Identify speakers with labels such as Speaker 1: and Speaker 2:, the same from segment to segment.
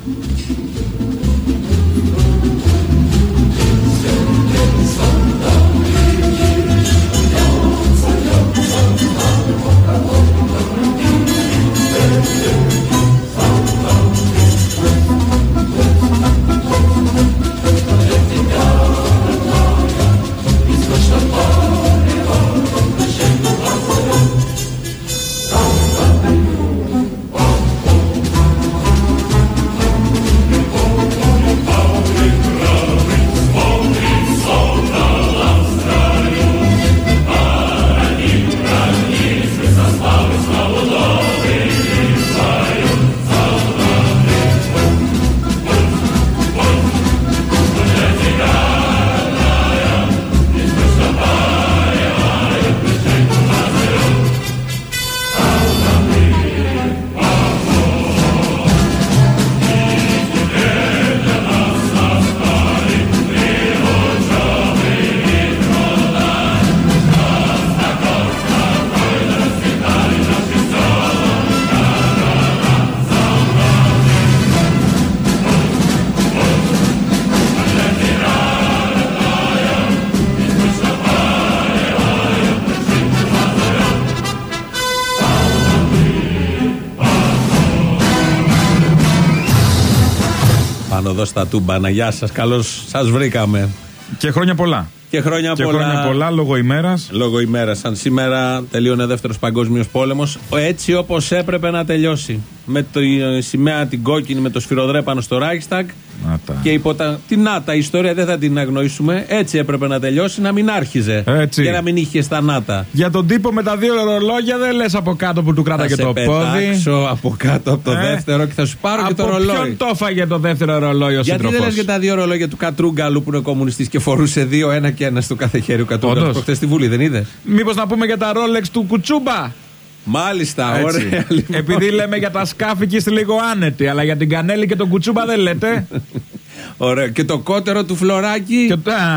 Speaker 1: Εδώ στα Τούμπανα. Γεια σας, καλώς σας βρήκαμε.
Speaker 2: Και χρόνια πολλά.
Speaker 1: Και χρόνια
Speaker 2: πολλά λόγω ημέρας.
Speaker 1: Λόγω ημέρας. Σαν σήμερα τελείωνε Δεύτερος Παγκόσμιος Πόλεμος, έτσι όπως έπρεπε να τελειώσει. Με τη σημαία την κόκκινη με το σφυροδρέπανο στο Reichstag. Και την ΝΑΤΑ, η ιστορία δεν θα την αγνοήσουμε. Έτσι έπρεπε να τελειώσει, να μην άρχιζε. Έτσι. Και να μην είχε στα ΝΑΤΑ.
Speaker 2: Για τον τύπο με τα 2 ωρολόγια δεν λες από κάτω που του κράταγε το πόδι.
Speaker 1: Θα σε από κάτω από το δεύτερο και θα σου πάρω
Speaker 2: από
Speaker 1: και το ρολόι.
Speaker 2: Ποιον το έφαγε το δεύτερο ρολόι ο σύντροφος?
Speaker 1: Γιατί δεν λες για τα 2 ρολόγια του Κατρούγκαλου που είναι κομμουνιστής και φορούσε 2, ένα και ένα στο κάθε χέρι ο Κατρούγκαλου? Προχτές στη Βουλή, δεν είδες?
Speaker 2: Μήπως να πούμε για τα Ρόλεξ του Κουτσούμπα?
Speaker 1: Μάλιστα, ωραία.
Speaker 2: Επειδή λέμε για τα σκάφη και είστε λίγο άνετοι, αλλά για την Κανέλη και τον Κουτσούμπα δεν λέτε.
Speaker 1: Ωραία. Και το κότερο του Φλωράκη.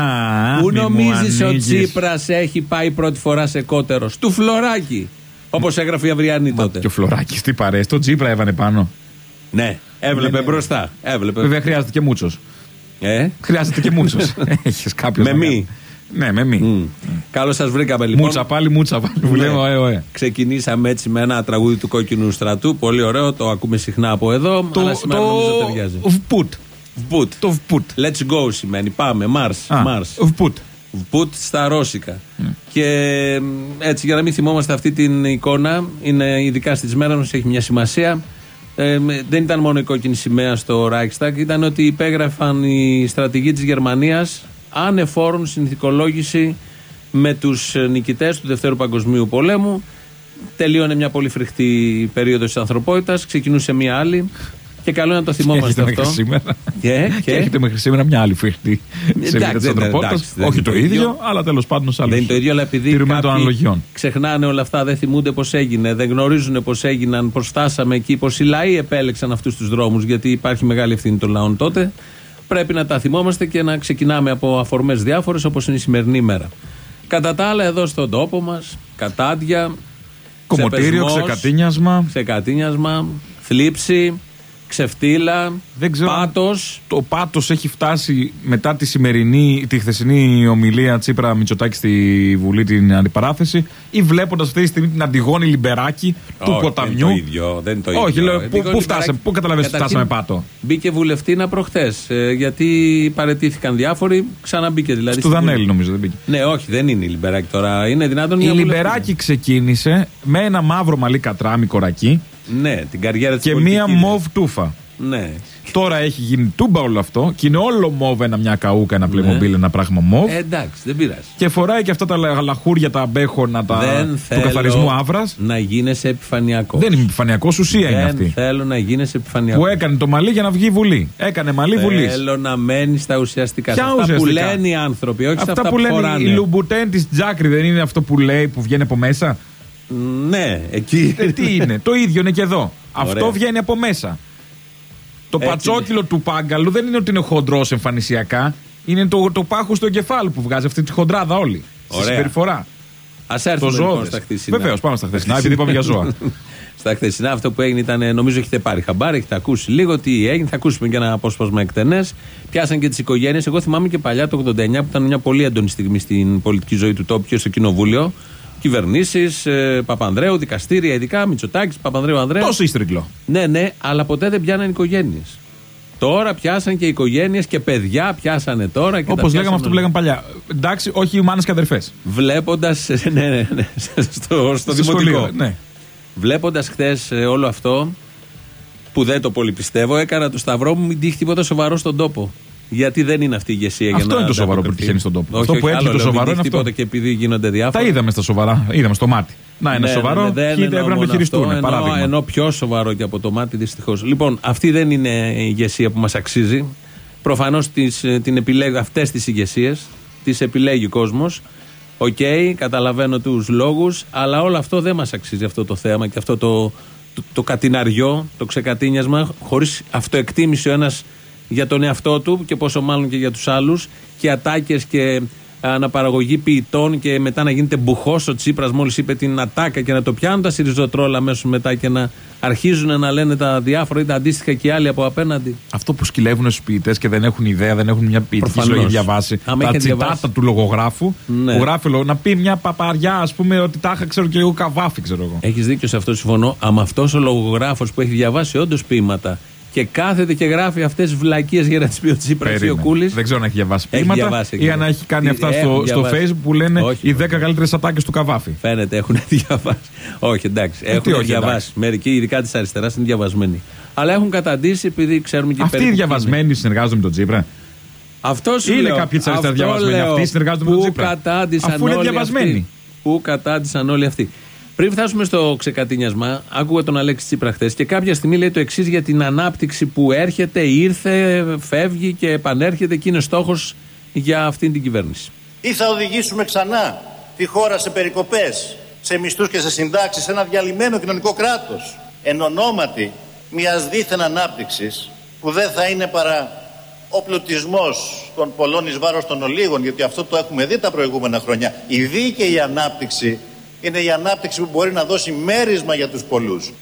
Speaker 1: Πού νομίζεις ο Τσίπρας έχει πάει πρώτη φορά σε κότερο? Του Φλωράκη. Όπως έγραφε η Αυριανή τότε.
Speaker 2: Και ο Φλωράκης τι παρέες, τον Τσίπρα έβανε πάνω.
Speaker 1: Ναι, έβλεπε μπροστά.
Speaker 2: Βέβαια χρειάζεται και μούτσος. Χρειάζεται και μούτσος. Έχεις κάποιος.
Speaker 1: Με μη.
Speaker 2: Ναι, με μη.
Speaker 1: Καλώς σας βρήκαμε λοιπόν.
Speaker 2: Μούτσα πάλι. Που λέμε,
Speaker 1: ξεκινήσαμε έτσι με ένα τραγούδι του Κόκκινου Στρατού. Πολύ ωραίο, το ακούμε συχνά από εδώ. Αλλά σήμερα νομίζω ταιριάζει. Vput.
Speaker 2: Το Vput.
Speaker 1: Let's go σημαίνει. Πάμε. Mars. Vput στα ρώσικα. Και έτσι για να μην θυμόμαστε αυτή την εικόνα, είναι ειδικά στις μέρες μας, έχει μια σημασία. Δεν ήταν μόνο η κόκκινη σημαία στο Reichstag, ήταν ότι υπέγραφαν οι στρατηγοί της Γερμανίας ανεφόρον συνθηκολόγηση με τους νικητές του Δευτέρου Παγκοσμίου Πολέμου. Τελείωνε μια πολύ φρικτή περίοδος της ανθρωπότητας, ξεκινούσε μια άλλη. Και καλό να το θυμόμαστε αυτό.
Speaker 2: Και έχετε μέχρι σήμερα μια άλλη φρικτή σελίδα της ανθρωπότητας. Όχι το ίδιο, αλλά τέλος πάντων σε άλλους.
Speaker 1: Δεν είναι το ίδιο, αλλά επειδή κάποιοι ξεχνάνε όλα αυτά, δεν θυμούνται πώς έγινε, δεν γνωρίζουν πώς έγιναν, πώς φτάσαμε εκεί, πώς οι λαοί επέλεξαν αυτούς τους δρόμους, γιατί υπάρχει μεγάλη ευθύνη των λαών τότε. Πρέπει να τα θυμόμαστε και να ξεκινάμε από αφορμές διάφορες, όπως είναι η σημερινή ημέρα. Κατά τα άλλα, εδώ στον τόπο μας, κατάντια,
Speaker 2: κομμωτήριο,
Speaker 1: ξεκατίνιασμα, θλίψη, ξεφτύλα, πάτος.
Speaker 2: Το πάτος έχει φτάσει μετά τη χθεσινή ομιλία Τσίπρα Μητσοτάκη στη Βουλή, την αντιπαράθεση, ή βλέποντας αυτή τη στιγμή την Αντιγόνη Λιμπεράκη του ποταμιού.
Speaker 1: Δεν είναι το ίδιο.
Speaker 2: Όχι, λέω, πού φτάσαμε, πού καταλαβαίνεις ότι φτάσαμε πάτο?
Speaker 1: Μπήκε βουλευτήνα προχθές, γιατί παραιτήθηκαν διάφοροι, ξαναμπήκε δηλαδή.
Speaker 2: Του Δανέλη νομίζω δεν μπήκε.
Speaker 1: Ναι, όχι, δεν είναι η Λιμπεράκη τώρα. Είναι δυνατόν
Speaker 2: η Λιμπεράκη ξεκίνησε με ένα μαύρο μαλλί κατράμι κορακί.
Speaker 1: Ναι, την καριέρα της
Speaker 2: και μία μοβ τούφα.
Speaker 1: Ναι.
Speaker 2: Τώρα έχει γίνει τούμπα όλο αυτό και είναι όλο μοβ, μια καούκα, ένα Playmobil, ένα πράγμα μοβ.
Speaker 1: Εντάξει, δεν πειράζει.
Speaker 2: Και φοράει και αυτά τα λαχούρια, τα μπέχονα του καθαρισμού άβρας.
Speaker 1: Να γίνεσαι επιφανειακό.
Speaker 2: Δεν είμαι επιφανειακός, ουσία είναι αυτή.
Speaker 1: Δεν θέλω να γίνεσαι επιφανειακό.
Speaker 2: Που έκανε το μαλλί για να βγει Βουλή. Έκανε μαλλί Βουλή.
Speaker 1: Θέλω να μένει στα ουσιαστικά. Αυτά που λένε οι άνθρωποι, όχι αυτά που
Speaker 2: λένε. Η Λουμπουτέν τη Τζάκρη δεν είναι αυτό που λέει, που βγαίνει από μέσα?
Speaker 1: Ναι, εκεί.
Speaker 2: Τι είναι, το ίδιο είναι και εδώ. Αυτό βγαίνει από μέσα. Το πατσόκυλο του Πάγκαλου δεν είναι ότι είναι χοντρός εμφανισιακά. Είναι το πάχος του εγκεφάλου που βγάζει αυτή τη χοντράδα όλη. Στη συμπεριφορά.
Speaker 1: Ας έρθουμε λοιπόν στα χθεσινά.
Speaker 2: Βεβαίως, πάμε στα χθεσινά, επειδή πάμε για ζώα.
Speaker 1: Στα χθεσινά, αυτό που έγινε ήταν, νομίζω έχετε πάρει χαμπάρι, έχετε ακούσει λίγο τι έγινε. Θα ακούσουμε και ένα απόσπασμα εκτενές. Πιάσαν και τις οικογένειες. Εγώ θυμάμαι και παλιά το 89 που ήταν μια πολύ έντονη στιγμή στην πολιτική ζωή του τόπου και στο κοινοβούλιο. Κυβερνήσεις, Παπανδρέου, δικαστήρια, ειδικά Μητσοτάκης, Παπανδρέου, Ανδρέου.
Speaker 2: Τόσο ίστρικλο.
Speaker 1: Ναι, αλλά ποτέ δεν πιάναν οικογένειες. Τώρα πιάσαν και οικογένειες και παιδιά πιάσανε τώρα.
Speaker 2: Όπως λέγαμε αυτό που λέγαμε παλιά. Εντάξει, όχι οι μάνες και αδερφές.
Speaker 1: Βλέποντας. Ναι, στο δημοτικό.
Speaker 2: Ναι.
Speaker 1: Βλέποντας χθες όλο αυτό, που δεν το πολύ πιστεύω, έκανα το σταυρό μου, μην τύχει τίποτα σοβαρό στον τόπο. Γιατί δεν είναι αυτή η ηγεσία.
Speaker 2: Αυτό είναι το σοβαρό που τυχαίνει στον τόπο. Αυτό που έτυχε το σοβαρό είναι αυτό.
Speaker 1: Και επειδή γίνονται διάφορα.
Speaker 2: Τα είδαμε στα σοβαρά, είδαμε στο μάτι. Να, είναι σοβαρό και έπρεπε να το χειριστούν.
Speaker 1: Ενώ πιο σοβαρό και από το μάτι, δυστυχώς. Λοιπόν, αυτή δεν είναι η ηγεσία που μας αξίζει. Προφανώς αυτές τις ηγεσίες τις επιλέγει ο κόσμος. Οκ, καταλαβαίνω τους λόγους, αλλά όλο αυτό δεν μας αξίζει, αυτό το θέαμα και αυτό το κατηναριό, το ξεκατίνιασμα, χωρίς αυτοεκτίμηση ο ένας για τον εαυτό του και πόσο μάλλον και για τους άλλους, και ατάκες και αναπαραγωγή ποιητών και μετά να γίνεται μπουχός ο Τσίπρας μόλις είπε την ατάκα και να το πιάνουν τα σιριζοτρόλα αμέσως μετά και να αρχίζουν να λένε τα διάφορα ή τα αντίστοιχα και οι άλλοι από απέναντι.
Speaker 2: Αυτό που σκυλεύουν στους ποιητές και δεν έχουν ιδέα, δεν έχουν μια ποιητική ζωή διαβάσει. Τα τσιτάτα του λογογράφου, ναι. Που γράφει να πει μια παπαριά, ας πούμε, ότι τα είχα, ξέρω και εγώ, Καβάφη, ξέρω εγώ.
Speaker 1: Έχεις δίκιο σε αυτό, συμφωνώ. Άμα αυτός ο λογογράφος που έχει διαβάσει όντως ποίηματα και κάθεται και γράφει αυτές τις βλακίες για να τις πει ο Τσίπρας ή ο Κούλης.
Speaker 2: Δεν ξέρω αν έχει διαβάσει ποίηματα ή αν έχει κάνει αυτά στο Facebook που λένε οι 10 καλύτερες ατάκες του Καβάφη.
Speaker 1: Φαίνεται, έχουν διαβάσει. Όχι, εντάξει. Έχουν διαβάσει. Μερικοί, ειδικά της αριστεράς, είναι διαβασμένοι. Αλλά έχουν καταντήσει επειδή ξέρουμε και
Speaker 2: αυτοί οι διαβασμένοι συνεργάζονται με τον Τσίπρα.
Speaker 1: Αυτό
Speaker 2: είναι κάποιοι της αριστεράς διαβασμένοι. Αυτοί συνεργάζονται με τον Τσίπρα. Αφού είναι διαβασμένοι.
Speaker 1: Πού κατάντησαν όλοι αυτοί. Πριν φτάσουμε στο ξεκατίνιασμα, άκουγα τον Αλέξη Τσίπρα χθες και κάποια στιγμή λέει το εξής για την ανάπτυξη που έρχεται, ήρθε, φεύγει και επανέρχεται και είναι στόχος για αυτήν την κυβέρνηση.
Speaker 3: Ή θα οδηγήσουμε ξανά τη χώρα σε περικοπές, σε μισθούς και σε συντάξεις, σε ένα διαλυμένο κοινωνικό κράτος, εν ονόματι μιας δίθεν ανάπτυξης που δεν θα είναι παρά ο πλουτισμός των πολλών εις βάρος των ολίγων, γιατί αυτό το έχουμε δει τα προηγούμενα χρόνια. Η δίκαιη ανάπτυξη είναι η ανάπτυξη που μπορεί να δώσει μέρισμα για τους πολλούς.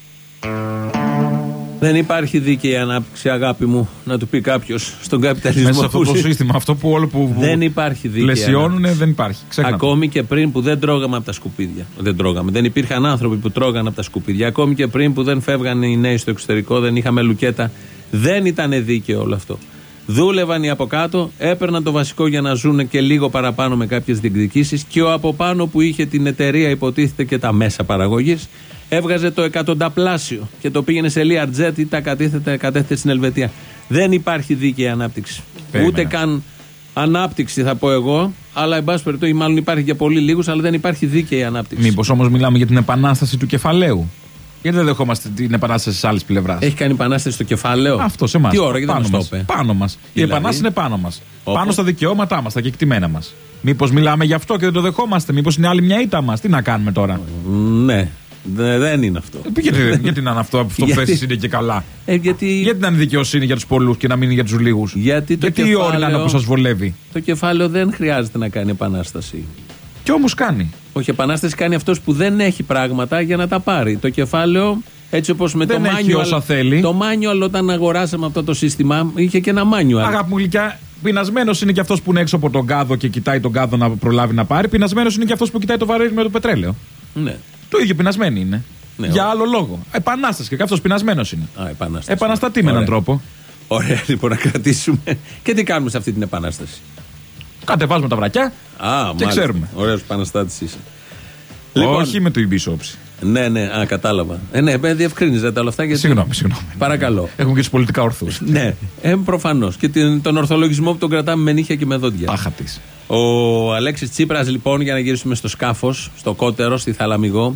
Speaker 1: Δεν υπάρχει δίκαιη ανάπτυξη, αγάπη μου, να του πει κάποιος στον καπιταλισμό.
Speaker 2: Μέσα σε αυτό το σύστημα, αυτό που όλο που
Speaker 1: δεν υπάρχει δίκαιη
Speaker 2: πλαισιώνουν, δεν υπάρχει.
Speaker 1: Ακόμη και πριν που δεν τρώγαμε από τα σκουπίδια. Δεν υπήρχαν άνθρωποι που τρώγανε από τα σκουπίδια. Ακόμη και πριν που δεν φεύγανε οι νέοι στο εξωτερικό, δεν είχαμε λουκέτα. Δεν ήταν δίκαιο όλο αυτό. Δούλευαν οι από κάτω, έπαιρναν το βασικό για να ζουν και λίγο παραπάνω με κάποιες διεκδικήσεις, και ο από πάνω που είχε την εταιρεία, υποτίθεται, και τα μέσα παραγωγής, έβγαζε το εκατονταπλάσιο και το πήγαινε σε Learjet ή τα κατέθετε στην Ελβετία. Δεν υπάρχει δίκαιη ανάπτυξη. Ούτε καν ανάπτυξη θα πω εγώ, αλλά εν πάση περιπτώσει, μάλλον υπάρχει για πολύ λίγους, αλλά δεν υπάρχει δίκαιη ανάπτυξη.
Speaker 2: Μήπως όμως μιλάμε για την επανάσταση του κεφαλαίου? Γιατί δεν δεχόμαστε την επανάσταση τη άλλη πλευρά?
Speaker 1: Έχει κάνει επανάσταση στο κεφάλαιο.
Speaker 2: Αυτό σε εμάς.
Speaker 1: Τι ώρα, γιατί δεν μας το είπε?
Speaker 2: Πάνω μας. Η επανάσταση είναι πάνω μας. Πάνω στα δικαιώματά μας, στα κεκτημένα μας. Μήπως μιλάμε γι' αυτό και δεν το δεχόμαστε? Μήπως είναι άλλη μια ήττα μας? Τι να κάνουμε τώρα?
Speaker 1: Ναι. Δεν είναι αυτό.
Speaker 2: Γιατί να είναι αυτό που θες είναι και καλά?
Speaker 1: Γιατί
Speaker 2: να είναι δικαιοσύνη για τους πολλούς και να μην είναι για τους λίγους? Γιατί η όρη να είναι που σας βολεύει?
Speaker 1: Το κεφάλαιο δεν χρειάζεται να κάνει επανάσταση.
Speaker 2: Και όμως κάνει.
Speaker 1: Όχι, επανάσταση κάνει αυτός που δεν έχει πράγματα για να τα πάρει. Το κεφάλαιο, έτσι όπως με
Speaker 2: δεν
Speaker 1: το μάνιουαλ.
Speaker 2: όσα θέλει.
Speaker 1: Το μάνιουαλ, όταν αγοράσαμε αυτό το σύστημα, είχε και ένα μάνιουαλ.
Speaker 2: Αγάπη μου γλυκιά, πεινασμένος είναι και αυτός που είναι έξω από τον κάδο και κοιτάει τον κάδο να προλάβει να πάρει. Πεινασμένος είναι και αυτός που κοιτάει το βαρέλι με το πετρέλαιο.
Speaker 1: Ναι.
Speaker 2: Το ίδιο πεινασμένοι είναι. Ναι, για άλλο λόγο. Επανάσταση, και αυτός πεινασμένος είναι. Επαναστατεί με έναν τρόπο.
Speaker 1: Ωραία, λοιπόν, να κρατήσουμε. Και τι κάνουμε σε αυτή την επανάσταση?
Speaker 2: Κατεβάζουμε τα βρακιά και ξέρουμε.
Speaker 1: Ωραίος επαναστάτης είσαι.
Speaker 2: Λοιπόν, όχι με το ιμπισόψη.
Speaker 1: Ναι, κατάλαβα. Ναι, διευκρίνιζετε όλα αυτά. Γιατί...
Speaker 2: Συγγνώμη.
Speaker 1: Παρακαλώ.
Speaker 2: Έχουμε και τους πολιτικά ορθούς.
Speaker 1: Ναι, προφανώς. Και τον ορθολογισμό που τον κρατάμε με νύχια και με δόντια.
Speaker 2: Πάχα της.
Speaker 1: Ο Αλέξης Τσίπρας, λοιπόν, για να γυρίσουμε στο σκάφος, στο Κότερο, στη Θαλαμιγό,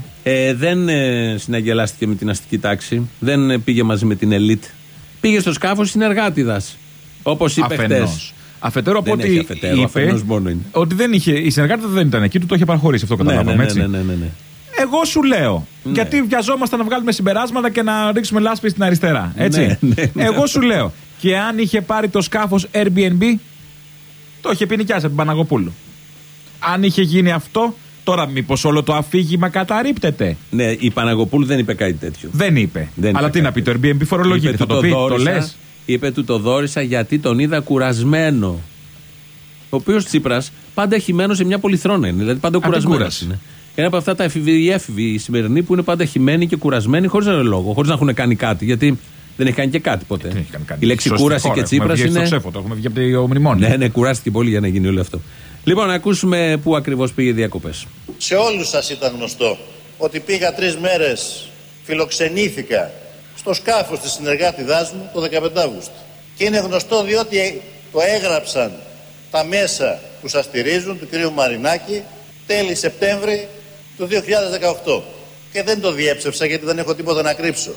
Speaker 1: δεν συναγελάστηκε με την αστική τάξη. Δεν πήγε μαζί με την ελίτ. Πήγε στο σκάφος συνεργάτηδας. Όπως είπε χτες.
Speaker 2: Αφετέρου από ότι είπε ότι δεν είχε, η συνεργάτη δεν ήταν εκεί, του το είχε παραχωρήσει, αυτό καταλάβαμε, έτσι.
Speaker 1: Ναι.
Speaker 2: Εγώ σου λέω, γιατί βιαζόμαστε να βγάλουμε συμπεράσματα και να ρίξουμε λάσπη στην αριστερά, έτσι. Εγώ σου λέω, και αν είχε πάρει το σκάφος Airbnb, το είχε ποινικιάσει από την Παναγοπούλου. Αν είχε γίνει αυτό, Τώρα, μήπως όλο το αφήγημα καταρρίπτεται.
Speaker 1: Ναι, η Παναγοπούλου δεν είπε κάτι τέτοιο.
Speaker 2: Δεν είπε. Αλλά τι να πει, το Airbnb φορολογείται. Θα το πει, το λες.
Speaker 1: Είπε του το δόρισα γιατί τον είδα κουρασμένο. Ο οποίος Τσίπρας πάντα έχει μένει σε μια πολυθρόνα. Δηλαδή πάντα κουρασμένος είναι. Ένα από αυτά τα έφηβοι οι σημερινοί που είναι πάντα χυμένοι και κουρασμένοι χωρίς λόγο, χωρίς να έχουν κάνει κάτι. Γιατί δεν έχει κάνει και κάτι ποτέ. Η λέξη κούραση και Τσίπρας είναι.
Speaker 2: Το έχουμε βγει από το μνημόνιο.
Speaker 1: Ναι, κουράστηκε πολύ για να γίνει όλο αυτό. Λοιπόν, να ακούσουμε πού ακριβώς πήγε διακοπές.
Speaker 3: Σε όλους σας ήταν γνωστό ότι πήγα 3 μέρες, φιλοξενήθηκα στο σκάφος της συνεργάτηδάς μου το 15 Αύγουστο. Και είναι γνωστό διότι το έγραψαν τα μέσα που σας στηρίζουν, του κ. Μαρινάκη, τέλη Σεπτέμβρη του 2018. Και δεν το διέψευσα γιατί δεν έχω τίποτα να κρύψω.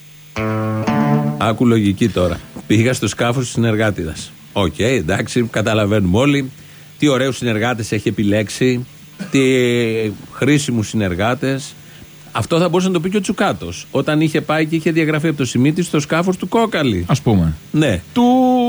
Speaker 1: Άκου λογική τώρα. Πήγα στο σκάφος της συνεργάτηδας. Οκ, εντάξει, καταλαβαίνουμε όλοι τι ωραίους συνεργάτες έχει επιλέξει, τι χρήσιμους συνεργάτες. Αυτό θα μπορούσε να το πει και ο Τσουκάτος. Όταν είχε πάει και είχε διαγραφεί από το Σιμίτη στο σκάφος του Κόκαλη.
Speaker 2: Ας πούμε.
Speaker 1: Ναι.
Speaker 2: Του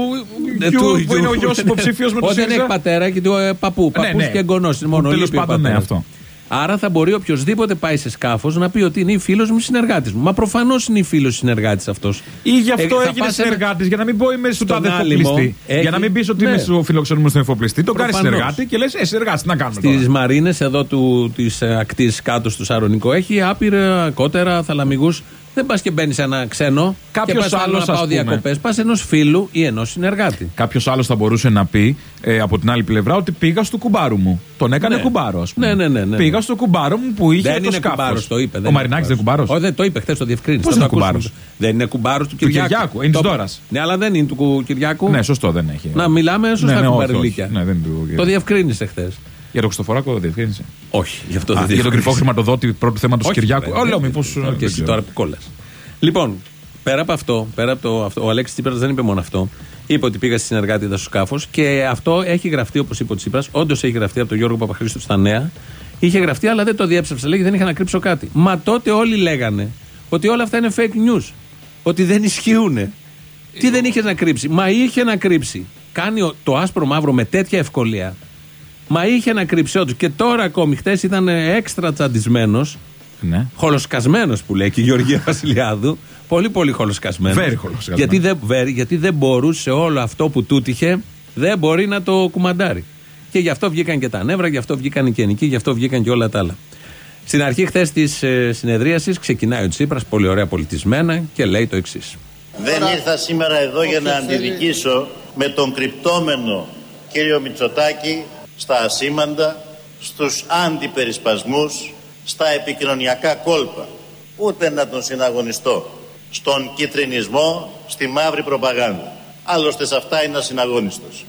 Speaker 2: που είναι ο γιος υποψήφιος με το ΣΥΡΙΖΑ.
Speaker 1: Δεν έχει πατέρα και του παππού. Παππούς και εγγονός.
Speaker 2: Τέλος πάντων, ναι, αυτό.
Speaker 1: Άρα θα μπορεί οποιοδήποτε πάει σε σκάφος να πει ότι είναι φίλος μου συνεργάτης μου. Μα προφανώς είναι φίλος συνεργάτης αυτός.
Speaker 2: Ή γι' αυτό έγινε συνεργάτης, για να μην πω είμαι στον τάδε εφοπλιστή. Για να μην πει ότι είμαι στο φιλοξενούμενο στον εφοπλιστή. Το κάνει συνεργάτη και λες συνεργάτη, τι να κάνουμε.
Speaker 1: Στις μαρίνες εδώ της ακτής κάτω στο Σαρονικό έχει άπειρα κότερα, θαλαμιγούς. Δεν πας και μπαίνεις σε ένα ξένο.
Speaker 2: Κάποιος άλλος,
Speaker 1: να πάω διακοπές. Πας ενός φίλου ή ενός συνεργάτη.
Speaker 2: Κάποιος άλλος θα μπορούσε να πει από την άλλη πλευρά ότι πήγα στο κουμπάρο μου. Τον έκανε κουμπάρο, ας πούμε.
Speaker 1: Ναι.
Speaker 2: Πήγα στο κουμπάρο μου που είχε το σκάφος.
Speaker 1: Το είπε.
Speaker 2: Ο Μαρινάκης δεν κουμπάρος.
Speaker 1: Όχι, δεν το είπε χθες, το διευκρίνησε.
Speaker 2: Πώς είναι κουμπάρος?
Speaker 1: Δεν είναι κουμπάρος του Κυριάκου.
Speaker 2: Είναι της Δώρας.
Speaker 1: Ναι, αλλά δεν είναι του Κυριάκου.
Speaker 2: Ναι, σωστό, δεν έχει.
Speaker 1: Να μιλάμε σωστά κουμπαριλίκια. Το διευκρίνησε χθες.
Speaker 2: Για το Χριστοφοράκο το διευκρίνησε.
Speaker 1: Όχι, γι' αυτό δεν
Speaker 2: για τον κρυφό χρηματοδότη πρώτου θέματος Κυριάκου. Λέω μήπως.
Speaker 1: Και εσύ τώρα που κόλλας. Λοιπόν, πέρα από αυτό, ο Αλέξης Τσίπρας δεν είπε μόνο αυτό. Είπε ότι πήγα στη συνεργάτηδα στο σκάφος και αυτό έχει γραφτεί, όπως είπε ο Τσίπρας. Όντως έχει γραφτεί από τον Γιώργο Παπαχρήστου στα Νέα. Είχε γραφτεί, αλλά δεν το διέψευσα. Λέγει, δεν είχα να κρύψω κάτι. Μα τότε όλοι λέγανε ότι όλα αυτά είναι fake news. Ότι δεν ισχύουν. Τι δεν είχε να κρύψει? Μα είχε να κρύψει. Κάνει το άσπρο μαύρο με τέτοια ευκολία. Μα είχε να κρύψει όντως. Και τώρα ακόμη, χτες ήταν έξτρα τσαντισμένος.
Speaker 2: Ναι.
Speaker 1: Χολοσκασμένος που λέει και η Γεωργία Βασιλιάδου. Πολύ πολύ χολοσκασμένος. Γιατί δεν μπορούσε όλο αυτό που τούτυχε, δεν μπορεί να το κουμαντάρει. Και γι' αυτό βγήκαν και τα νεύρα, γι' αυτό βγήκαν οι κενικοί, γι' αυτό βγήκαν και όλα τα άλλα. Στην αρχή χθες της συνεδρίασης ξεκινάει ο Τσίπρας, πολύ ωραία πολιτισμένα, και λέει το εξής.
Speaker 3: Δεν ήρθα σήμερα εδώ για να αντιδικήσω με τον κρυπτόμενο κύριο Μητσοτάκη στα ασήμαντα, στους αντιπερισπασμούς, στα επικοινωνιακά κόλπα. Ούτε να τον συναγωνιστώ στον κιτρινισμό, στη μαύρη προπαγάνδα. Άλλωστε σε αυτά είναι ασυναγώνιστος.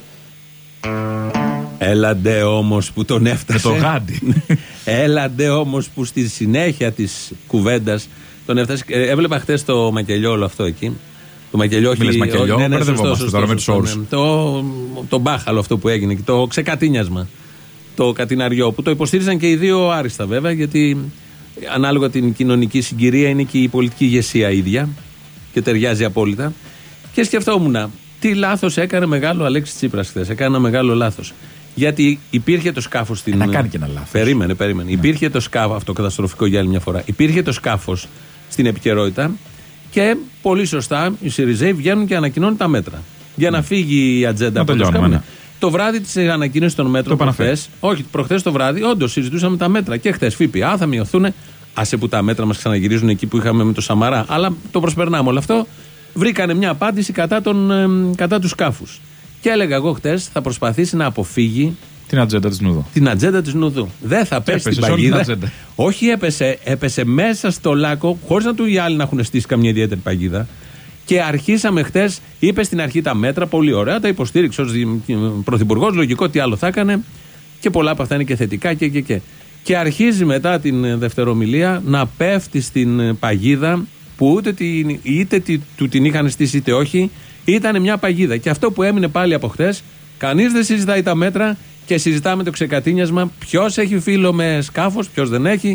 Speaker 1: Έλαντε όμως που τον έφτασε.
Speaker 2: Με το γάντι.
Speaker 1: Έλαντε όμως που στη συνέχεια της κουβέντας τον έφτασε. Έβλεπα χτες το μακελιό όλο αυτό εκεί. Το μακελιό, όχι.
Speaker 2: Μακελιό, ναι, τώρα με τους όρους.
Speaker 1: Το μπάχαλο αυτό που έγινε, το ξεκατίνιασμα. Το κατιναριό που το υποστήριζαν και οι δύο άριστα βέβαια, γιατί ανάλογα την κοινωνική συγκυρία είναι και η πολιτική ηγεσία ίδια και ταιριάζει απόλυτα. Και σκεφτόμουν, τι λάθος έκανε μεγάλο ο Αλέξης Τσίπρας χθες. Έκανε ένα μεγάλο λάθος. Γιατί υπήρχε το σκάφος στην.
Speaker 2: Να κάνει και ένα λάθος.
Speaker 1: Περίμενε. Ναι. Υπήρχε το σκάφος, αυτό καταστροφικό για άλλη μια φορά. Υπήρχε το σκάφος στην επικαιρότητα και πολύ σωστά οι ΣΥΡΙΖΑΙ βγαίνουν και ανακοινώνουν τα μέτρα. Για να φύγει η ατζέντα από το σκάφος. Το βράδυ της ανακοίνωσης των μέτρων, προχθές το βράδυ, όντως συζητούσαμε τα μέτρα. Και χθες ΦΠΑ θα μειωθούν. Άσε που τα μέτρα μας ξαναγυρίζουν εκεί που είχαμε με το Σαμαρά. Αλλά το προσπερνάμε όλο αυτό. Βρήκανε μια απάντηση κατά του σκάφους. Και έλεγα εγώ χθες θα προσπαθήσει να αποφύγει
Speaker 2: την ατζέντα της Νουδού.
Speaker 1: Την ατζέντα της Νουδού. Δεν θα πέσει στην παγίδα. Όχι, έπεσε μέσα στο λάκκο, χωρίς να του οι άλλοι να έχουν στήσει καμία ιδιαίτερη παγίδα. Και αρχίσαμε χτες, είπε στην αρχή τα μέτρα, πολύ ωραία, τα υποστήριξε ως πρωθυπουργός, λογικό τι άλλο θα έκανε. Και πολλά από αυτά είναι και θετικά και. Και αρχίζει μετά την δευτερομιλία να πέφτει στην παγίδα που είτε του την είχαν στήσει είτε όχι, ήταν μια παγίδα. Και αυτό που έμεινε πάλι από χτες, κανείς δεν συζητάει τα μέτρα και συζητάμε το ξεκατίνιασμα. Ποιος έχει φίλο με σκάφος, ποιος δεν έχει,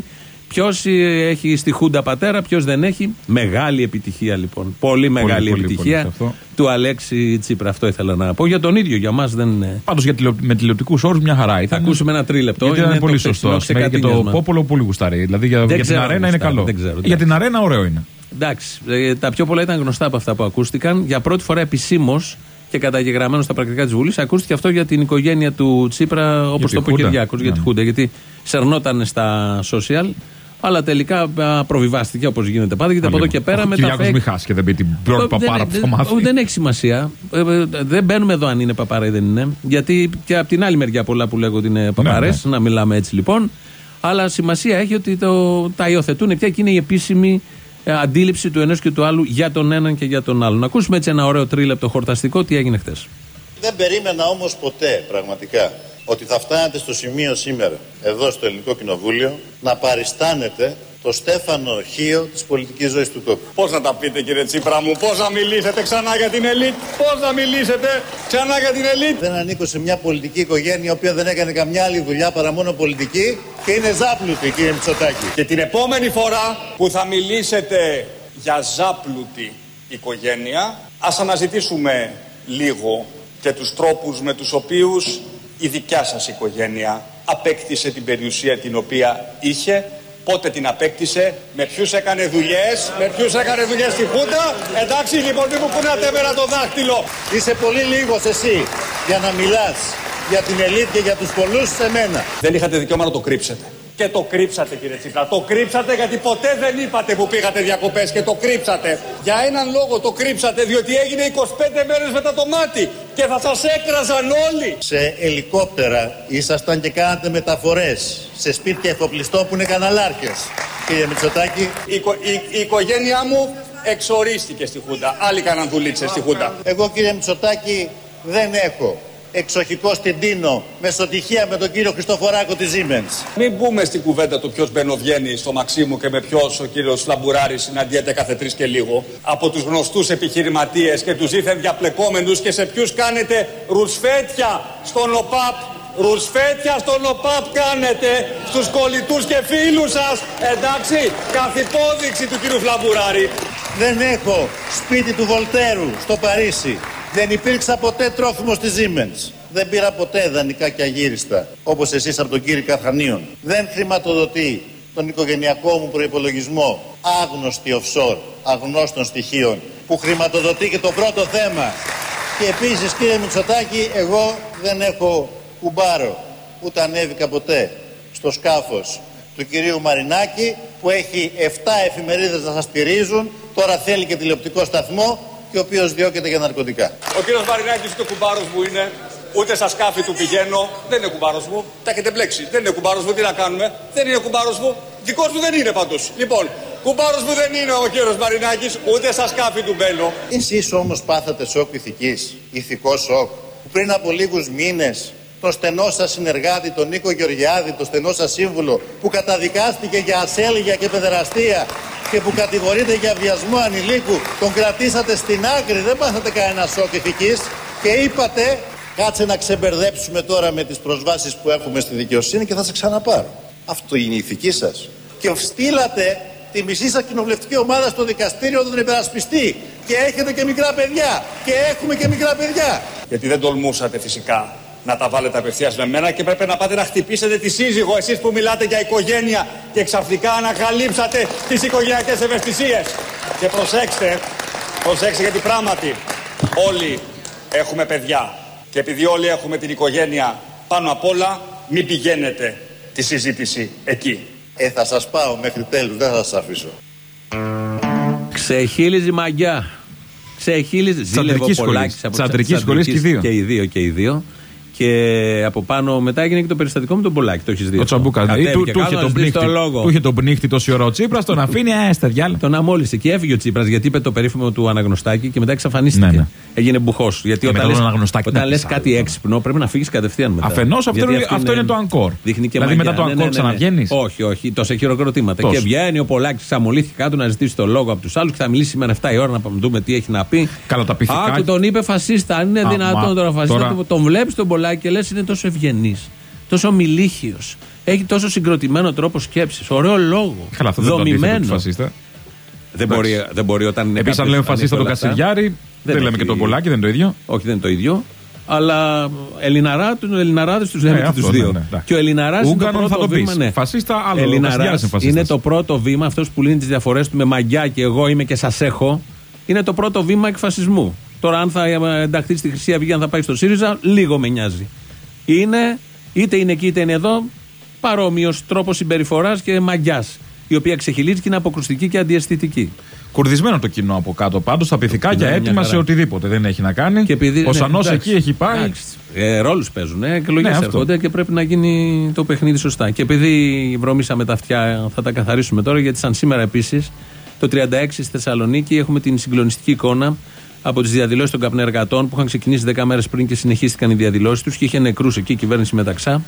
Speaker 1: Ποιος έχει στη Χούντα πατέρα, ποιος δεν έχει. Μεγάλη επιτυχία λοιπόν. Πολύ μεγάλη επιτυχία του Αλέξη Τσίπρα. Αυτό ήθελα να πω. Για τον ίδιο, για μας δεν είναι.
Speaker 2: Πάντως με τηλεοπτικούς όρους μια χαρά ήταν.
Speaker 1: Θα ακούσουμε ένα τρίλεπτο.
Speaker 2: Γιατί ήταν πολύ σωστό. Και το Πόπολο πολύ γουστάρει. Δηλαδή για την αρένα είναι καλό. Για την αρένα ωραίο είναι.
Speaker 1: Εντάξει. Τα πιο πολλά ήταν γνωστά από αυτά που ακούστηκαν. Για πρώτη φορά επισήμως και καταγεγραμμένο στα πρακτικά της Βουλής ακούστηκε αυτό για την οικογένεια του Τσίπρα, όπως το είπε ο Κυριάκος, για τη Χούντα. Γιατί σερνόταν στα social. Αλλά τελικά προβιβάστηκε όπως γίνεται πάντα. Γιατί από εδώ και πέρα μετά. Ο
Speaker 2: Κυριάκος μην χάσει και δεν πει την πρώτη παπάρα που θα μάθει.
Speaker 1: Δεν έχει σημασία. Δεν μπαίνουμε εδώ αν είναι παπάρα ή δεν είναι. Γιατί και από την άλλη μεριά πολλά που λέγονται είναι παπάρες. Να μιλάμε έτσι λοιπόν. Αλλά σημασία έχει ότι τα υιοθετούν πια και είναι η επίσημη αντίληψη του ενός και του άλλου για τον έναν και για τον άλλον. Να ακούσουμε έτσι ένα ωραίο τρίλεπτο χορταστικό τι έγινε χτες.
Speaker 3: Δεν περίμενα όμως ποτέ πραγματικά ότι θα φτάνετε στο σημείο σήμερα εδώ στο Ελληνικό Κοινοβούλιο να παριστάνετε το Στέφανο Χίο της πολιτικής ζωής του τόπου.
Speaker 4: Πώς να τα πείτε κύριε Τσίπρα μου, πώς να μιλήσετε ξανά για την ελίτ, πώς να μιλήσετε ξανά για την ελίτ.
Speaker 3: Δεν ανήκω σε μια πολιτική οικογένεια η οποία δεν έκανε καμιά άλλη δουλειά παρά μόνο πολιτική και είναι ζάπλουτη κύριε Μητσοτάκη.
Speaker 4: Και την επόμενη φορά που θα μιλήσετε για ζάπλουτη οικογένεια, ας αναζητήσουμε λίγο και τους τρόπους με τους οποίους η δικιά σας οικογένεια απέκτησε την περιουσία την οποία είχε. Πότε την απέκτησε, με ποιους έκανε δουλειές, στη Χούντα. Εντάξει λοιπόν, μη μου κουνάτε εμένα το δάχτυλο.
Speaker 3: Είσαι πολύ λίγος εσύ για να μιλάς για την ελίτ και για τους πολλούς σε μένα.
Speaker 4: Δεν είχατε δικαίωμα να το κρύψετε. Και το κρύψατε κύριε Τσίπρα. Το κρύψατε γιατί ποτέ δεν είπατε που πήγατε διακοπές και το κρύψατε. Για έναν λόγο το κρύψατε, διότι έγινε 25 μέρες μετά το μάτι και θα σας έκραζαν όλοι.
Speaker 3: Σε ελικόπτερα ήσασταν και κάνατε μεταφορές σε σπίτια εφοπλιστών που είναι καναλάρχες. Κύριε Μητσοτάκη.
Speaker 4: Η οικογένειά μου εξορίστηκε στη Χούντα. Άλλοι κάναν δουλίτσες στη Χούντα.
Speaker 3: Εγώ κύριε Μητσοτάκη δεν έχω εξοχικό στην Τίνο, μεσοτυχία με τον κύριο Χριστοφοράκο της Siemens.
Speaker 4: Μην μπούμε στην κουβέντα του ποιος μπαινοβγαίνει στο Μαξίμου και με ποιος ο κύριος Φλαμπουράρης συναντιέται κάθε 3 και λίγο. Από τους γνωστούς επιχειρηματίες και τους δίθεν διαπλεκόμενους και σε ποιους κάνετε ρουσφέτια στον ΟΠΑΠ. Ρουσφέτια στον ΟΠΑΠ κάνετε στους κολλητούς και φίλους σας. Εντάξει, καθυπόδειξη του κύριου Φλαμπουράρη.
Speaker 3: Δεν έχω σπίτι του Βολτέρου στο Παρίσι. Δεν υπήρξα ποτέ τρόφιμο στη Siemens. Δεν πήρα ποτέ δανεικά και αγύριστα, όπως εσείς από τον κύριο Καρχανίων. Δεν χρηματοδοτεί τον οικογενειακό μου προϋπολογισμό άγνωστη offshore, αγνώστων στοιχείων, που χρηματοδοτεί και το πρώτο θέμα. Και επίσης κύριε Μητσοτάκη, εγώ δεν έχω κουμπάρο, ούτε ανέβηκα ποτέ στο σκάφος του κυρίου Μαρινάκη, που έχει 7 εφημερίδες να σας στηρίζουν, τώρα θέλει και τηλεοπτικό σταθμό, και ο οποίος διώκεται για ναρκωτικά.
Speaker 4: Ο κύριος Μαρινάκης ούτε κουμπάρος μου είναι, ούτε στα σκάφη του πηγαίνω, δεν είναι κουμπάρος μου. Τα έχετε μπλέξει. Δεν είναι κουμπάρος μου, τι να κάνουμε. Δεν είναι κουμπάρος μου. Δικός μου δεν είναι πάντως. Λοιπόν, κουμπάρος μου δεν είναι ο κύριος Μαρινάκης, ούτε στα σκάφη του μπαίνω.
Speaker 3: Εσείς όμως πάθατε σοκ ηθικής, ηθικό σοκ, που πριν από λίγους μήνες τον στενό σας συνεργάτη, τον Νίκο Γεωργιάδη, τον στενό σας σύμβουλο, που καταδικάστηκε για ασέλγεια και παιδεραστία και που κατηγορείται για βιασμό ανηλίκου, τον κρατήσατε στην άκρη, δεν πάθατε κανένα σοκ ηθικής και είπατε κάτσε να ξεμπερδέψουμε τώρα με τις προσβάσεις που έχουμε στη δικαιοσύνη και θα σε ξαναπάρω. Αυτό είναι η ηθική σας. Και στείλατε τη μισή σας κοινοβουλευτική ομάδα στο δικαστήριο να τον υπερασπιστεί. Και έχετε και μικρά παιδιά. Και έχουμε και μικρά παιδιά.
Speaker 4: Γιατί δεν τολμούσατε φυσικά να τα βάλετε απευθείας με μένα και πρέπει να πάτε να χτυπήσετε τη σύζυγο, εσείς που μιλάτε για οικογένεια και ξαφνικά ανακαλύψατε τις οικογενειακές ευαισθησίες. Και προσέξτε γιατί πράγματι όλοι έχουμε παιδιά και επειδή όλοι έχουμε την οικογένεια πάνω απ' όλα, μην πηγαίνετε τη συζήτηση εκεί.
Speaker 3: Θα σας πάω μέχρι τέλους, δεν θα σας αφήσω.
Speaker 1: Ξεχύλιζε μαγιά. Ξεχύλιζε. Ζήλευε Πολάκης από
Speaker 2: τσαντρική σχολή
Speaker 1: και οι δύο. Και από πάνω μετά έγινε και το περιστατικό με τον Πολάκη. Το έχεις δει.
Speaker 2: Το Τσαμπούκα. Του είχε τον πνίχτη τόση ώρα ο Τσίπρας, τον αφήνει έστα διάλα.
Speaker 1: Τον αμόλυσε και έφυγε ο Τσίπρας γιατί είπε το περίφημο του αναγνωστάκι και μετά εξαφανίστηκε. Ναι. Έγινε μπουχός. Γιατί όταν λες κάτι έξυπνο πρέπει να φύγεις κατευθείαν μετά.
Speaker 2: Αφενός αυτό είναι το ανκόρ. Δηλαδή μετά το ανκόρ ξαναβγαίνεις.
Speaker 1: Όχι, τόσα χειροκροτήματα. Και βγαίνει ο Πολάκης, ξαμολύθηκε κάτω να ζητήσει το λόγο από τους άλλους και θα μιλήσει σήμερα 7 η ώρα να δούμε τι έχει να πει.
Speaker 2: Καλοταπηθικά.
Speaker 1: Τον είπε φασίστα. Αν είναι δυνατόν τώρα φασίστα, τον βλέπεις τον Πολάκη και λες είναι τόσο ευγενής, τόσο μιλήχιος, Έχει τόσο συγκροτημένο τρόπο σκέψης. Ωραίο λόγο.
Speaker 2: Καλά, αυτό δεν είναι το αντίθετο του φασίστα.
Speaker 1: Δεν μπορεί όταν είναι.
Speaker 2: Επίσης, αν λέμε φασίστα τον Κασιδιάρη, δεν λέμε και τον Πολάκη, δεν είναι το ίδιο.
Speaker 1: Όχι, δεν είναι το ίδιο. Αλλά Ελληναράδες τους λέμε και τους δύο.
Speaker 2: Ναι.
Speaker 1: Και ο Ελληναράς είναι το πρώτο βήμα.
Speaker 2: Ναι. Φασίστα, άλλο.
Speaker 1: Ελληναράς είναι το πρώτο βήμα, αυτός που λύνει τις διαφορές του με μαγιά και εγώ είμαι και σας έχω. Είναι το πρώτο βήμα εκφασισμού. Τώρα, αν θα ενταχθεί στη Χρυσή Αυγή, αν θα πάει στο ΣΥΡΙΖΑ, λίγο με νοιάζει. Είτε είναι εκεί είτε είναι εδώ, παρόμοιος τρόπος συμπεριφοράς και μαγιάς, η οποία ξεχυλίζει και είναι αποκρουστική και αντιαισθητική.
Speaker 2: Κουρδισμένο το κοινό από κάτω πάντως, στα πυθικάκια έτοιμα σε οτιδήποτε δεν έχει να κάνει. Ο Σανός εκεί έχει πάει.
Speaker 1: Ρόλους παίζουν, εκλογές έρχονται και πρέπει να γίνει το παιχνίδι σωστά. Και επειδή βρωμήσαμε τα αυτιά, θα τα καθαρίσουμε τώρα, γιατί σαν σήμερα επίσης, το 36 στη Θεσσαλονίκη, έχουμε την συγκλονιστική εικόνα από τις διαδηλώσεις των καπνεργατών που είχαν ξεκινήσει 10 μέρες πριν και συνεχίστηκαν οι διαδηλώσεις τους και είχε νεκρούς εκεί η κυβέρνηση μεταξά.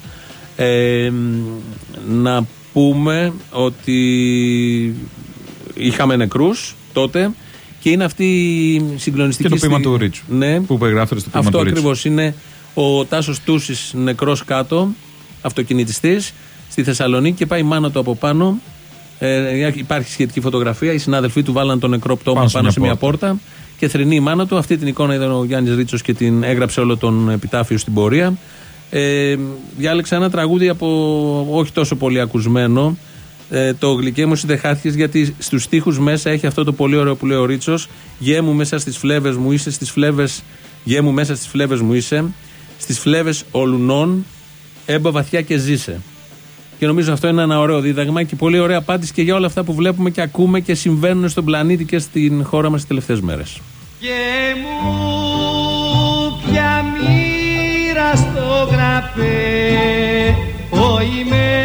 Speaker 1: Να πούμε ότι είχαμε νεκρούς τότε και είναι αυτή η συγκλονιστική.
Speaker 2: Και το ποίημα του Ρίτσου.
Speaker 1: Ναι,
Speaker 2: που περιγράφεται στο ποίημα
Speaker 1: του
Speaker 2: Ρίτσου.
Speaker 1: Αυτό ακριβώς είναι ο Τάσος Τούσης νεκρός κάτω, αυτοκινητιστής, στη Θεσσαλονίκη και πάει η μάνα του από πάνω. Υπάρχει σχετική φωτογραφία. Οι συνάδελφοί του βάλαν το νεκρό πτώμα πάνω σε μια πόρτα και θρηνεί η μάνα του. Αυτή την εικόνα είδε ο Γιάννης Ρίτσος και την έγραψε όλο τον επιτάφιο στην πορεία. Διάλεξα ένα τραγούδι από όχι τόσο πολύ ακουσμένο. Το γλυκέ μου δεν χάθηκες, γιατί στους στίχους μέσα έχει αυτό το πολύ ωραίο που λέει ο Ρίτσος. Γέ μου μέσα στις φλέβες μου είσαι, στις φλέβες. Γέ μου μέσα στις φλέβες μου είσαι, στις φλέβες ολουνών, έμπα βαθιά και ζήσε. Και νομίζω αυτό είναι ένα ωραίο δίδαγμα και πολύ ωραία απάντηση και για όλα αυτά που βλέπουμε και ακούμε και συμβαίνουν στον πλανήτη και στην χώρα μας τις τελευταίες μέρες.
Speaker 5: Γέ μου πια μοίρα στο γραφέ, είμαι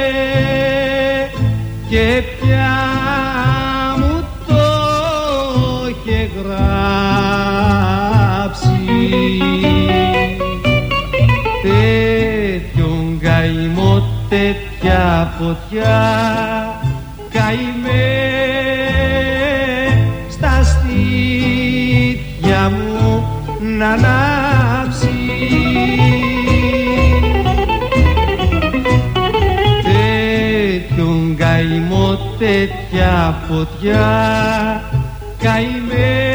Speaker 5: και πια μου το είχε γράψει τέτοιον καημό, τέτοια φωτιά καημέ στα στήθια μου να ανάψει. Τέτοιον καημό, τέτοια φωτιά καημέ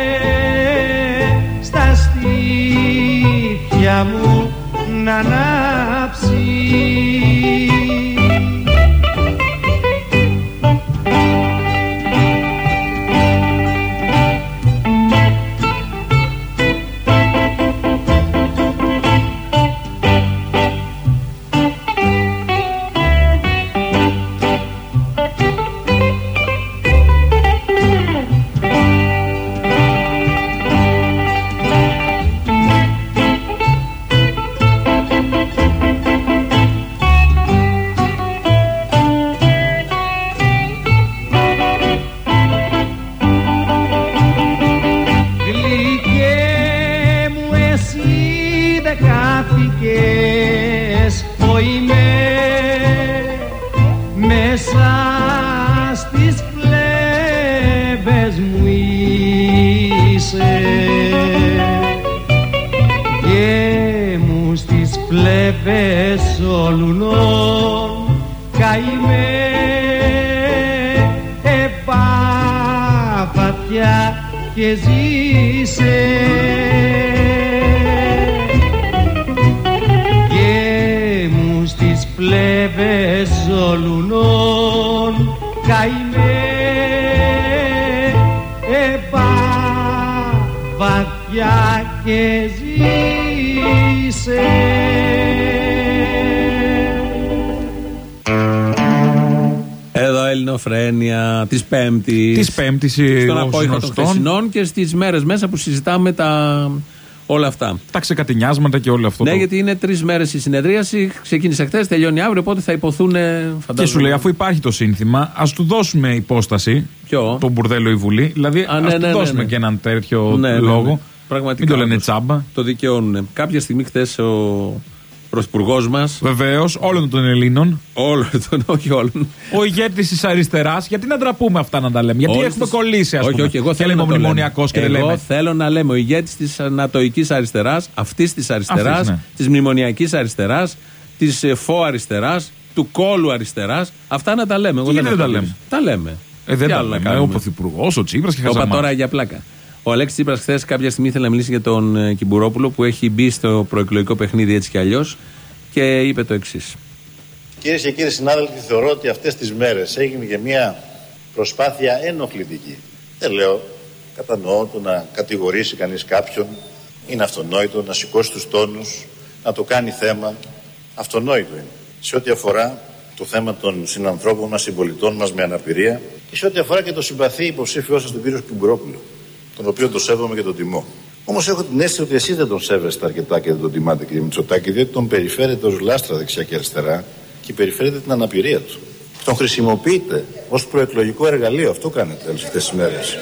Speaker 5: στα στήθια μου να ανάψει. Και ζήσε και μου στις πλεύες ολουνών καημέ βαθιά και ζήσε.
Speaker 1: Εδώ Ελληνοφρένεια της Πέμπτης.
Speaker 2: Της Πέμπτης,
Speaker 1: στον απόϊχο των χθεσινών και στις μέρες μέσα που συζητάμε όλα αυτά.
Speaker 2: Τα ξεκατηνιάσματα και όλο αυτό.
Speaker 1: Ναι, γιατί είναι 3 μέρες η συνεδρίαση. Ξεκίνησε χθες, τελειώνει αύριο. Οπότε θα υποθούν.
Speaker 2: Και σου λέει, αφού υπάρχει το σύνθημα, ας του δώσουμε υπόσταση.
Speaker 1: Ποιο?
Speaker 2: Τον μπουρδέλο η Βουλή. Δηλαδή, ας του δώσουμε και έναν τέτοιο λόγο.
Speaker 1: Πραγματικά.
Speaker 2: Μην το λένε τσάμπα.
Speaker 1: Το δικαιώνουν. Κάποια στιγμή χθες ο πρωθυπουργός μας.
Speaker 2: Βεβαίως, όλων των Ελλήνων.
Speaker 1: Όχι όλων.
Speaker 2: Ο ηγέτης της αριστεράς. Γιατί να ντραπούμε αυτά να τα λέμε. Γιατί έχουμε κολλήσει, ας πούμε.
Speaker 1: Όχι, εγώ θέλω
Speaker 2: να μνημονιακός και δεν λέμε.
Speaker 1: Εγώ θέλω να λέμε ο ηγέτης της ανατοικής αριστεράς, αυτής της αριστεράς, της μνημονιακής αριστεράς, της φω αριστεράς. του κόλου αριστεράς. Αυτά να τα λέμε.
Speaker 2: Γιατί δεν τα λέμε?
Speaker 1: Τα λέμε.
Speaker 2: Δεν τα λέμε. Ο Πρωθυπουργός, ο Τσίπρας και
Speaker 1: Χαζαμάρης. Το είπα τώρα για πλάκα. Ο Αλέξης Τσίπρας χθες κάποια στιγμή ήθελε να μιλήσει για τον Κυμπουρόπουλο που έχει μπει στο προεκλογικό παιχνίδι έτσι κι αλλιώς και είπε το εξής.
Speaker 3: Κυρίες και κύριοι συνάδελφοι, θεωρώ ότι αυτές τις μέρες έγινε και μια προσπάθεια ενοχλητική. Δεν λέω, κατανοώ το να κατηγορήσει κανείς κάποιον, είναι αυτονόητο να σηκώσει τους τόνους, να το κάνει θέμα, αυτονόητο είναι. Σε ό,τι αφορά το θέμα των συνανθρώπων μας, συμπολιτών μας με αναπηρία και σε ό,τι αφορά και το συμπαθή υποψήφιό σας τον κύριο Κυμπουρόπουλο, τον οποίο τον σέβομαι και τον τιμώ. Όμως έχω την αίσθηση ότι εσείς δεν τον σέβεστε αρκετά και δεν τον τιμάτε, κύριε Μητσοτάκη, διότι τον περιφέρετε ως λάστρα δεξιά και αριστερά και περιφέρετε την αναπηρία του. Τον χρησιμοποιείτε ως προεκλογικό εργαλείο. Αυτό κάνετε αυτές τις μέρες.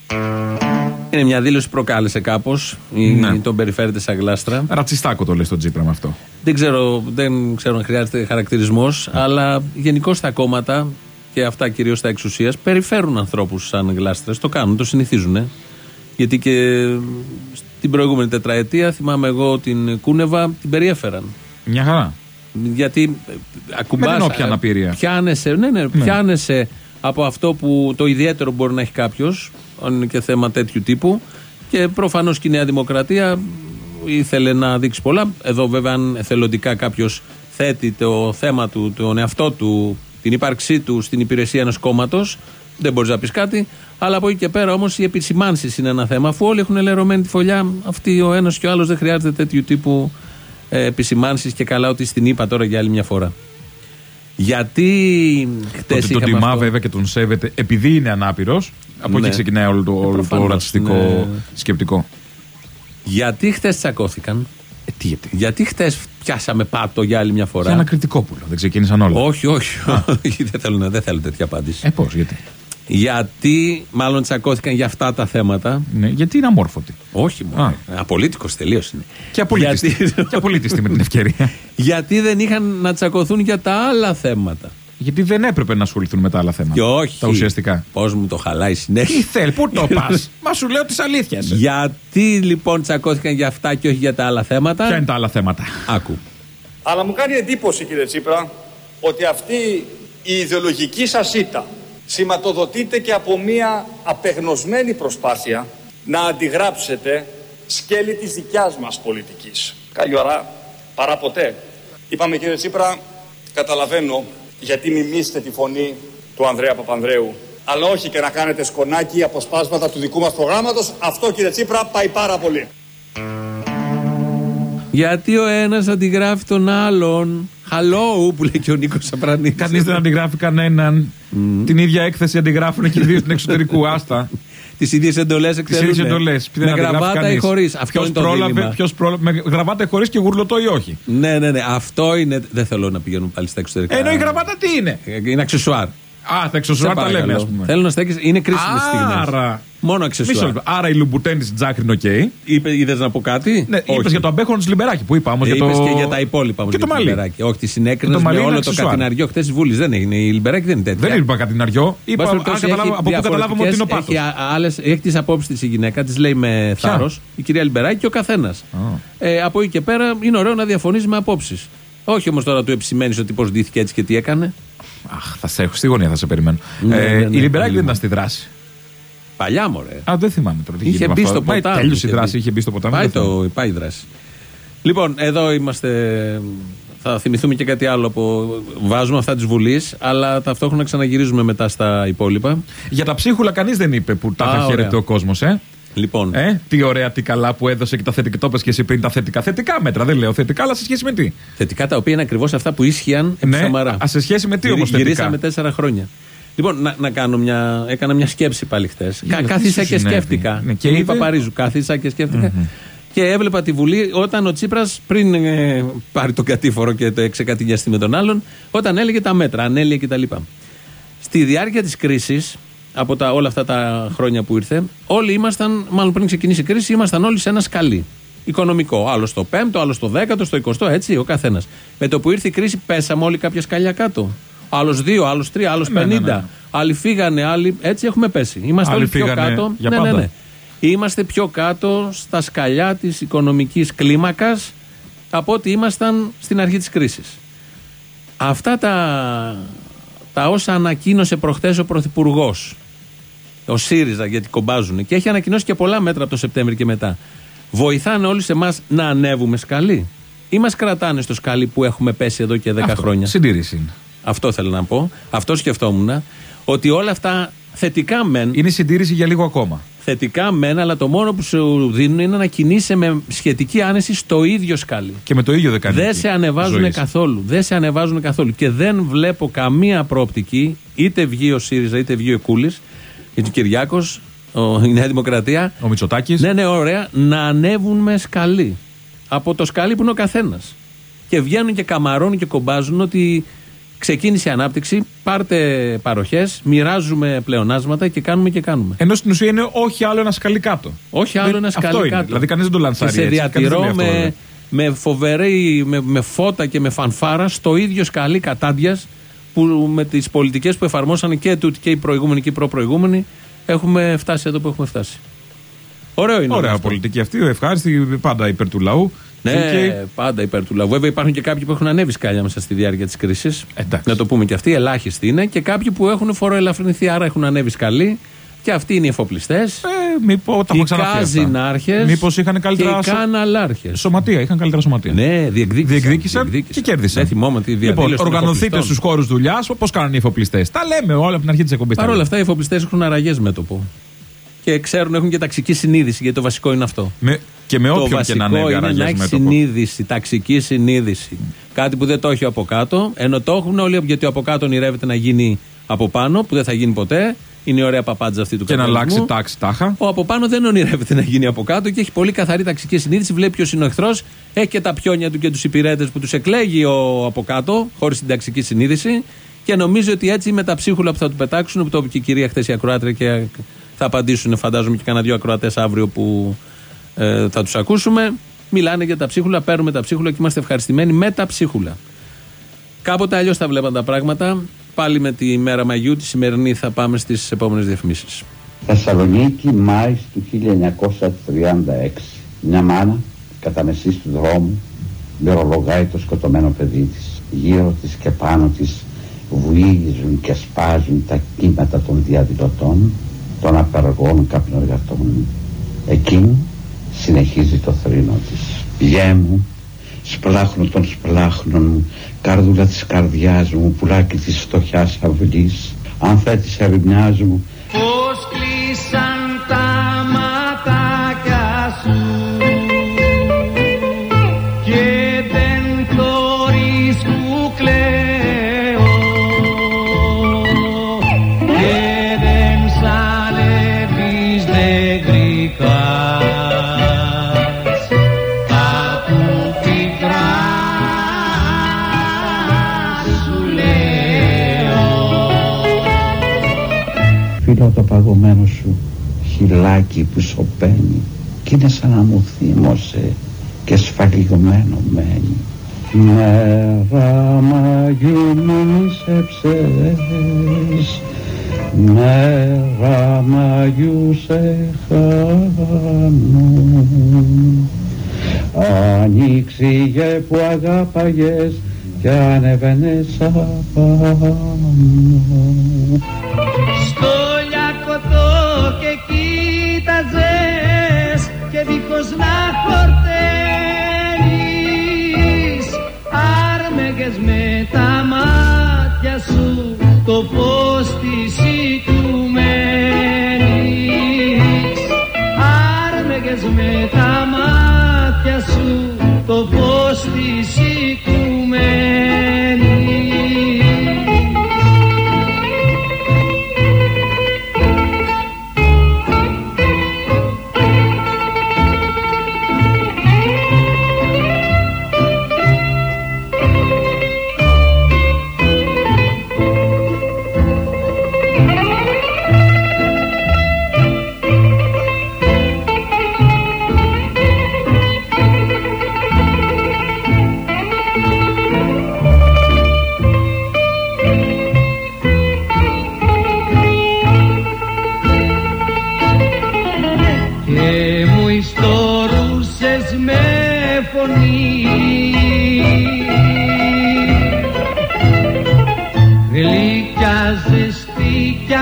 Speaker 1: Είναι μια δήλωση που προκάλεσε κάπως. Τον περιφέρεται σαν γλάστρα.
Speaker 2: Ρατσιστάκο το λέει στον Τσίπρα με αυτό.
Speaker 1: Δεν ξέρω αν χρειάζεται χαρακτηρισμός, αλλά γενικώς τα κόμματα και αυτά κυρίως στα εξουσίας περιφέρουν ανθρώπους σαν γλάστρες. Το κάνουν, το συνηθίζουν. Γιατί και στην προηγούμενη τετραετία, θυμάμαι εγώ την Κούνεβα, την περιέφεραν.
Speaker 2: Μια χαρά.
Speaker 1: Γιατί ακουμπάς.
Speaker 2: Με την όποια αναπηρία.
Speaker 1: Πιάνεσαι από αυτό που το ιδιαίτερο μπορεί να έχει κάποιος, αν είναι και θέμα τέτοιου τύπου. Και προφανώς και η Νέα Δημοκρατία ήθελε να δείξει πολλά. Εδώ, βέβαια, αν εθελοντικά κάποιος θέτει το θέμα του, τον εαυτό του, την ύπαρξή του στην υπηρεσία ενός κόμματος, δεν μπορείς να πεις κάτι. Αλλά από εκεί και πέρα όμως οι επισημάνσεις είναι ένα θέμα. Αφού όλοι έχουν λερωμένη τη φωλιά, αυτοί ο ένας και ο άλλος δεν χρειάζεται τέτοιου τύπου επισημάνσεις και καλά ότι στην είπα τώρα για άλλη μια φορά. Γιατί χτες
Speaker 2: τον τιμά βέβαια και τον σέβεται επειδή είναι ανάπηρος. Από εκεί ξεκινάει όλο το ρατσιστικό σκεπτικό.
Speaker 1: Γιατί χτες τσακώθηκαν? Γιατί χτες πιάσαμε πάτο για άλλη μια φορά?
Speaker 2: Για ένα Κρητικόπουλο, δεν ξεκίνησαν όλα.
Speaker 1: Όχι. δεν θέλω τέτοια απάντηση.
Speaker 2: Πώς, γιατί?
Speaker 1: Γιατί μάλλον τσακώθηκαν για αυτά τα θέματα.
Speaker 2: Ναι, γιατί είναι αμόρφωτοι.
Speaker 1: Όχι μόνο. Απολύτικος τελείως είναι.
Speaker 2: Και απολύτιστη με την ευκαιρία.
Speaker 1: Γιατί δεν είχαν να τσακωθούν για τα άλλα θέματα.
Speaker 2: Γιατί δεν έπρεπε να ασχοληθούν με τα άλλα θέματα.
Speaker 1: Και όχι.
Speaker 2: Τα ουσιαστικά.
Speaker 1: Πώς μου το χαλάει συνέχεια.
Speaker 2: Τι θέλει, πού το πας? Μα σου λέω τις αλήθειες.
Speaker 1: Γιατί λοιπόν τσακώθηκαν για αυτά και όχι για τα άλλα θέματα?
Speaker 2: Ποια είναι τα άλλα θέματα?
Speaker 1: Άκου.
Speaker 4: Αλλά μου κάνει εντύπωση, κύριε Τσίπρα, ότι αυτή η ιδεολογική σας ήττα σηματοδοτείται και από μια απεγνωσμένη προσπάθεια να αντιγράψετε σκέλη της δικιάς μας πολιτικής. Καλή ώρα, παρά ποτέ. Είπαμε, κύριε Τσίπρα, καταλαβαίνω γιατί μιμήσετε τη φωνή του Ανδρέα Παπανδρέου, αλλά όχι και να κάνετε σκονάκι αποσπάσματα του δικού μας προγράμματος. Αυτό, κύριε Τσίπρα, πάει πάρα πολύ.
Speaker 1: Γιατί ο ένας αντιγράφει τον άλλον. Hello, που λέει και ο Νίκος Σαπρανής.
Speaker 2: Κανείς δεν αντιγράφει κανέναν. Την ίδια έκθεση αντιγράφουν και οι δύο στην εξωτερικού. Άστα.
Speaker 1: Τις ίδιες εντολές εκτελούν. Με γραβάτα ή χωρίς. Αυτό είναι το δίλημμα.
Speaker 2: Με γραβάτα ή χωρίς και γουρλωτό ή όχι.
Speaker 1: Ναι. Αυτό είναι. Δεν θέλω να πηγαίνουν πάλι στα εξωτερικά.
Speaker 2: Ενώ η γραβάτα τι είναι?
Speaker 1: Είναι αξεσουάρ.
Speaker 2: Τα αξεσουάρ τα λέμε, ας πούμε.
Speaker 1: Θέλω να στέκεις. Είναι κρίσιμες στιγμές.
Speaker 2: Άρα.
Speaker 1: Μόνο αξεσουάρ.
Speaker 2: Άρα η Λουμπουτέν της Τζάκρη είναι οκ.
Speaker 1: Είδες να πω κάτι?
Speaker 2: Ναι, είπες για το αμπέχον της Λιμπεράκη που είπα όμως.
Speaker 1: Είπες και για τα υπόλοιπα όμως.
Speaker 2: Και το μαλλί.
Speaker 1: Όχι, τη συνέκρινες με όλο το κατηναριό χτες της Βουλής. Δεν έγινε. Η Λιμπεράκη δεν είναι τέτοια.
Speaker 2: Δεν είπα κατηναριό. Είπα από πού καταλάβαμε ότι είναι ο πάτος.
Speaker 1: Έχει τις απόψεις της η γυναίκα, της λέει με θάρρος, η κυρία Λιμπεράκη και ο καθένας. Από εκεί και πέρα είναι ωραίο να διαφωνείς με απόψεις. Όχι όμως τώρα του επισημαίνεις ότι πώς ντύθηκε έτσι και τι έκανε.
Speaker 2: Αχ, θα σε έχω στη γωνία, θα σε περιμένω. Η Λιμπεράκη δεν ήταν στη δράση.
Speaker 1: Παλιά, μωρέ.
Speaker 2: Δεν θυμάμαι τώρα.
Speaker 1: Είχε μπει στο ποτάμι.
Speaker 2: Τέλειωσε η δράση, είχε μπει στο ποτάμι.
Speaker 1: Πάει η δράση. Λοιπόν, εδώ είμαστε. Θα θυμηθούμε και κάτι άλλο που βάζουμε αυτά της Βουλής, αλλά ταυτόχρονα ξαναγυρίζουμε μετά στα υπόλοιπα.
Speaker 2: Για τα ψίχουλα κανείς δεν είπε που τα χαίρεται ο κόσμος,
Speaker 1: Λοιπόν.
Speaker 2: Τι ωραία, τι καλά που έδωσε και τα θετικά. Το είπες και εσύ πριν, τα θετικά μέτρα. Δεν λέω θετικά, αλλά σε σχέση με τι?
Speaker 1: Θετικά τα οποία είναι ακριβώς αυτά που ίσχυαν επί Σαμαρά.
Speaker 2: Σε σχέση με τι όμως θετικά?
Speaker 1: Γυρίσαμε 4 χρόνια. Λοιπόν, έκανα μια σκέψη πάλι χτες. Κάθισα και σκέφτηκα. Και είπα Παπαρίζου, κάθισα και σκέφτηκα. Και έβλεπα τη Βουλή όταν ο Τσίπρας πριν πάρει τον κατήφορο και το ξεκατηγιαστεί με τον άλλον, όταν έλεγε τα μέτρα, ανέλυε κτλ. Στη διάρκεια της κρίσης, από όλα αυτά τα χρόνια που ήρθε, όλοι ήμασταν, μάλλον πριν ξεκινήσει η κρίση, ήμασταν όλοι σε ένα σκαλί οικονομικό. Άλλο στο 5ο, άλλο στο 10ο, στο 20ο, έτσι, ο καθένας. Με το που ήρθε η κρίση, πέσαμε όλοι κάποια σκαλιά κάτω. Άλλος 2, άλλος 3, άλλος 50. Ναι. Άλλοι φύγανε, άλλοι. Έτσι έχουμε πέσει. Είμαστε όλοι πιο κάτω. Ναι. Είμαστε πιο κάτω στα σκαλιά της οικονομικής κλίμακας από ό,τι ήμασταν στην αρχή της κρίσης. Αυτά τα όσα ανακοίνωσε προχτές ο Πρωθυπουργός, ο ΣΥΡΙΖΑ, γιατί κομπάζουν, και έχει ανακοινώσει και πολλά μέτρα από το Σεπτέμβρη και μετά, βοηθάνε όλους εμάς να ανέβουμε σκαλί ή μας κρατάνε στο σκαλί που έχουμε πέσει εδώ και 10 χρόνια?
Speaker 2: Συντήρηση είναι.
Speaker 1: Αυτό θέλω να πω. Αυτό σκεφτόμουν. Ότι όλα αυτά θετικά μεν.
Speaker 2: Είναι συντήρηση για λίγο ακόμα.
Speaker 1: Θετικά μεν, αλλά το μόνο που σου δίνουν είναι να κινείσαι με σχετική άνεση στο ίδιο σκάλι.
Speaker 2: Και με το ίδιο δεκαετία.
Speaker 1: Δεν σε ανεβάζουν καθόλου. Δεν σε ανεβάζουν καθόλου. Και δεν βλέπω καμία προοπτική, είτε βγει ο ΣΥΡΙΖΑ είτε βγει ο Κούλης, είτε ο Κυριάκος, η Νέα Δημοκρατία.
Speaker 2: Ο Μητσοτάκης.
Speaker 1: Ναι, ωραία, να ανέβουν με σκαλί. Από το σκαλί που είναι ο καθένας. Και βγαίνουν και καμαρώνουν και κομπάζουν ότι ξεκίνησε η ανάπτυξη, πάρτε παροχές, μοιράζουμε πλεονάσματα και κάνουμε και κάνουμε.
Speaker 2: Ενώ στην ουσία είναι όχι άλλο ένα σκαλί κάτω.
Speaker 1: Όχι άλλο ένα σκαλί κάτω.
Speaker 2: Είναι. Δηλαδή κανείς δεν το λανσάρει.
Speaker 1: Και σε διατηρώ με φοβερή, με φώτα και με φανφάρα στο ίδιο σκαλί κατάντιας που με τις πολιτικές που εφαρμόσαν και τούτοι και οι προηγούμενοι και οι προπροηγούμενοι έχουμε φτάσει εδώ που έχουμε φτάσει. Ωραίο είναι.
Speaker 2: Ωραία πολιτική αυτή, ευχάριστη, πάντα υπέρ του λαού.
Speaker 1: Ναι, πάντα υπέρ του λαού. Βέβαια υπάρχουν και κάποιοι που έχουν ανέβει σκάλια μέσα στη διάρκεια της κρίσης. Να το πούμε και αυτοί, ελάχιστοι είναι. Και κάποιοι που έχουν φοροελαφρυνθεί, άρα έχουν ανέβει σκαλί. Και αυτοί είναι οι εφοπλιστές. Οι καζινάρχες.
Speaker 2: Μήπως είχαν καλύτερα σωματεία. Είχαν καλύτερα σωματεία.
Speaker 1: Ναι,
Speaker 2: διεκδίκησαν και κέρδισαν. Λοιπόν, οργανωθείτε στους χώρους δουλειάς, πώς κάνουν οι εφοπλιστές. Τα λέμε όλα από την αρχή της εκπομπής.
Speaker 1: Παρ' όλα αυτά, οι εφοπλιστές έχουν αραγές μέτωπο. Και ξέρουν, έχουν και ταξική συνείδηση, γιατί το βασικό είναι αυτό.
Speaker 2: Και με όποιον και να ανέβει αραγές μέτωπο.
Speaker 1: Να έχει συνείδηση, ταξική συνείδηση. Κάτι που δεν το έχει από κάτω, ενώ το έχουν όλοι, γιατί από κάτω ονειρεύεται να γίνει από πάνω, που δεν θα γίνει ποτέ. Είναι η ωραία παπάντζα αυτή του
Speaker 2: καπιταλισμού. Και να αλλάξει τάξη τάχα.
Speaker 1: Ο από πάνω δεν ονειρεύεται να γίνει από κάτω και έχει πολύ καθαρή ταξική συνείδηση. Βλέπει ποιος είναι ο εχθρός, έχει και τα πιόνια του και τους υπηρέτες που τους εκλέγει ο από κάτω, χωρίς την ταξική συνείδηση. Και νομίζει ότι έτσι με τα ψίχουλα που θα του πετάξουν, που το είπε και η κυρία χθες η ακροάτρια, και θα απαντήσουν, φαντάζομαι, και κανένα 2 ακροατές αύριο που θα τους ακούσουμε. Μιλάνε για τα ψίχουλα, παίρνουμε τα ψίχουλα και είμαστε ευχαριστημένοι με τα ψίχουλα. Κάποτε αλλιώς τα βλέπαν τα πράγματα. Πάλι με τη μέρα Μαγιού, τη σημερινή, θα πάμε στις επόμενες διαφημίσεις.
Speaker 6: Θεσσαλονίκη, Μάης του 1936. Μια μάνα κατά μεσής του δρόμου μυρολογάει το σκοτωμένο παιδί της. Γύρω της και πάνω της βουίζουν και σπάζουν τα κύματα των διαδηλωτών, των απεργών κάποιων εργατών. Εκείνη συνεχίζει το θρήνο της. Γιέ μου, σπλάχνω των σπλάχνων μου, καρδούλα της καρδιάς μου, πουλάκι της φτωχιάς αυλής, ανθέ της ερημιάς μου.
Speaker 5: Πώς κλείσαν τα ματάκια σου και δεν θωρείς που κλαίω και δεν ψαλεύεις νεγρικά.
Speaker 6: Το παγωμένο σου χυλάκι που σωπαίνει κι είναι σαν να μου θύμωσε και σφαλιγμένο μένει. Μέρα Μαγιού μου μισέψες, μέρα Μαγιού σε χάνω, ανοίξιγε που αγάπαγες κι ανεβαίνες απάνω.
Speaker 5: Και κοίταζες και δίχως να χορταίνεις, άρμεγες με τα μάτια σου το φως της οικουμένης, άρμεγες με τα μάτια σου το φως της οικουμένης.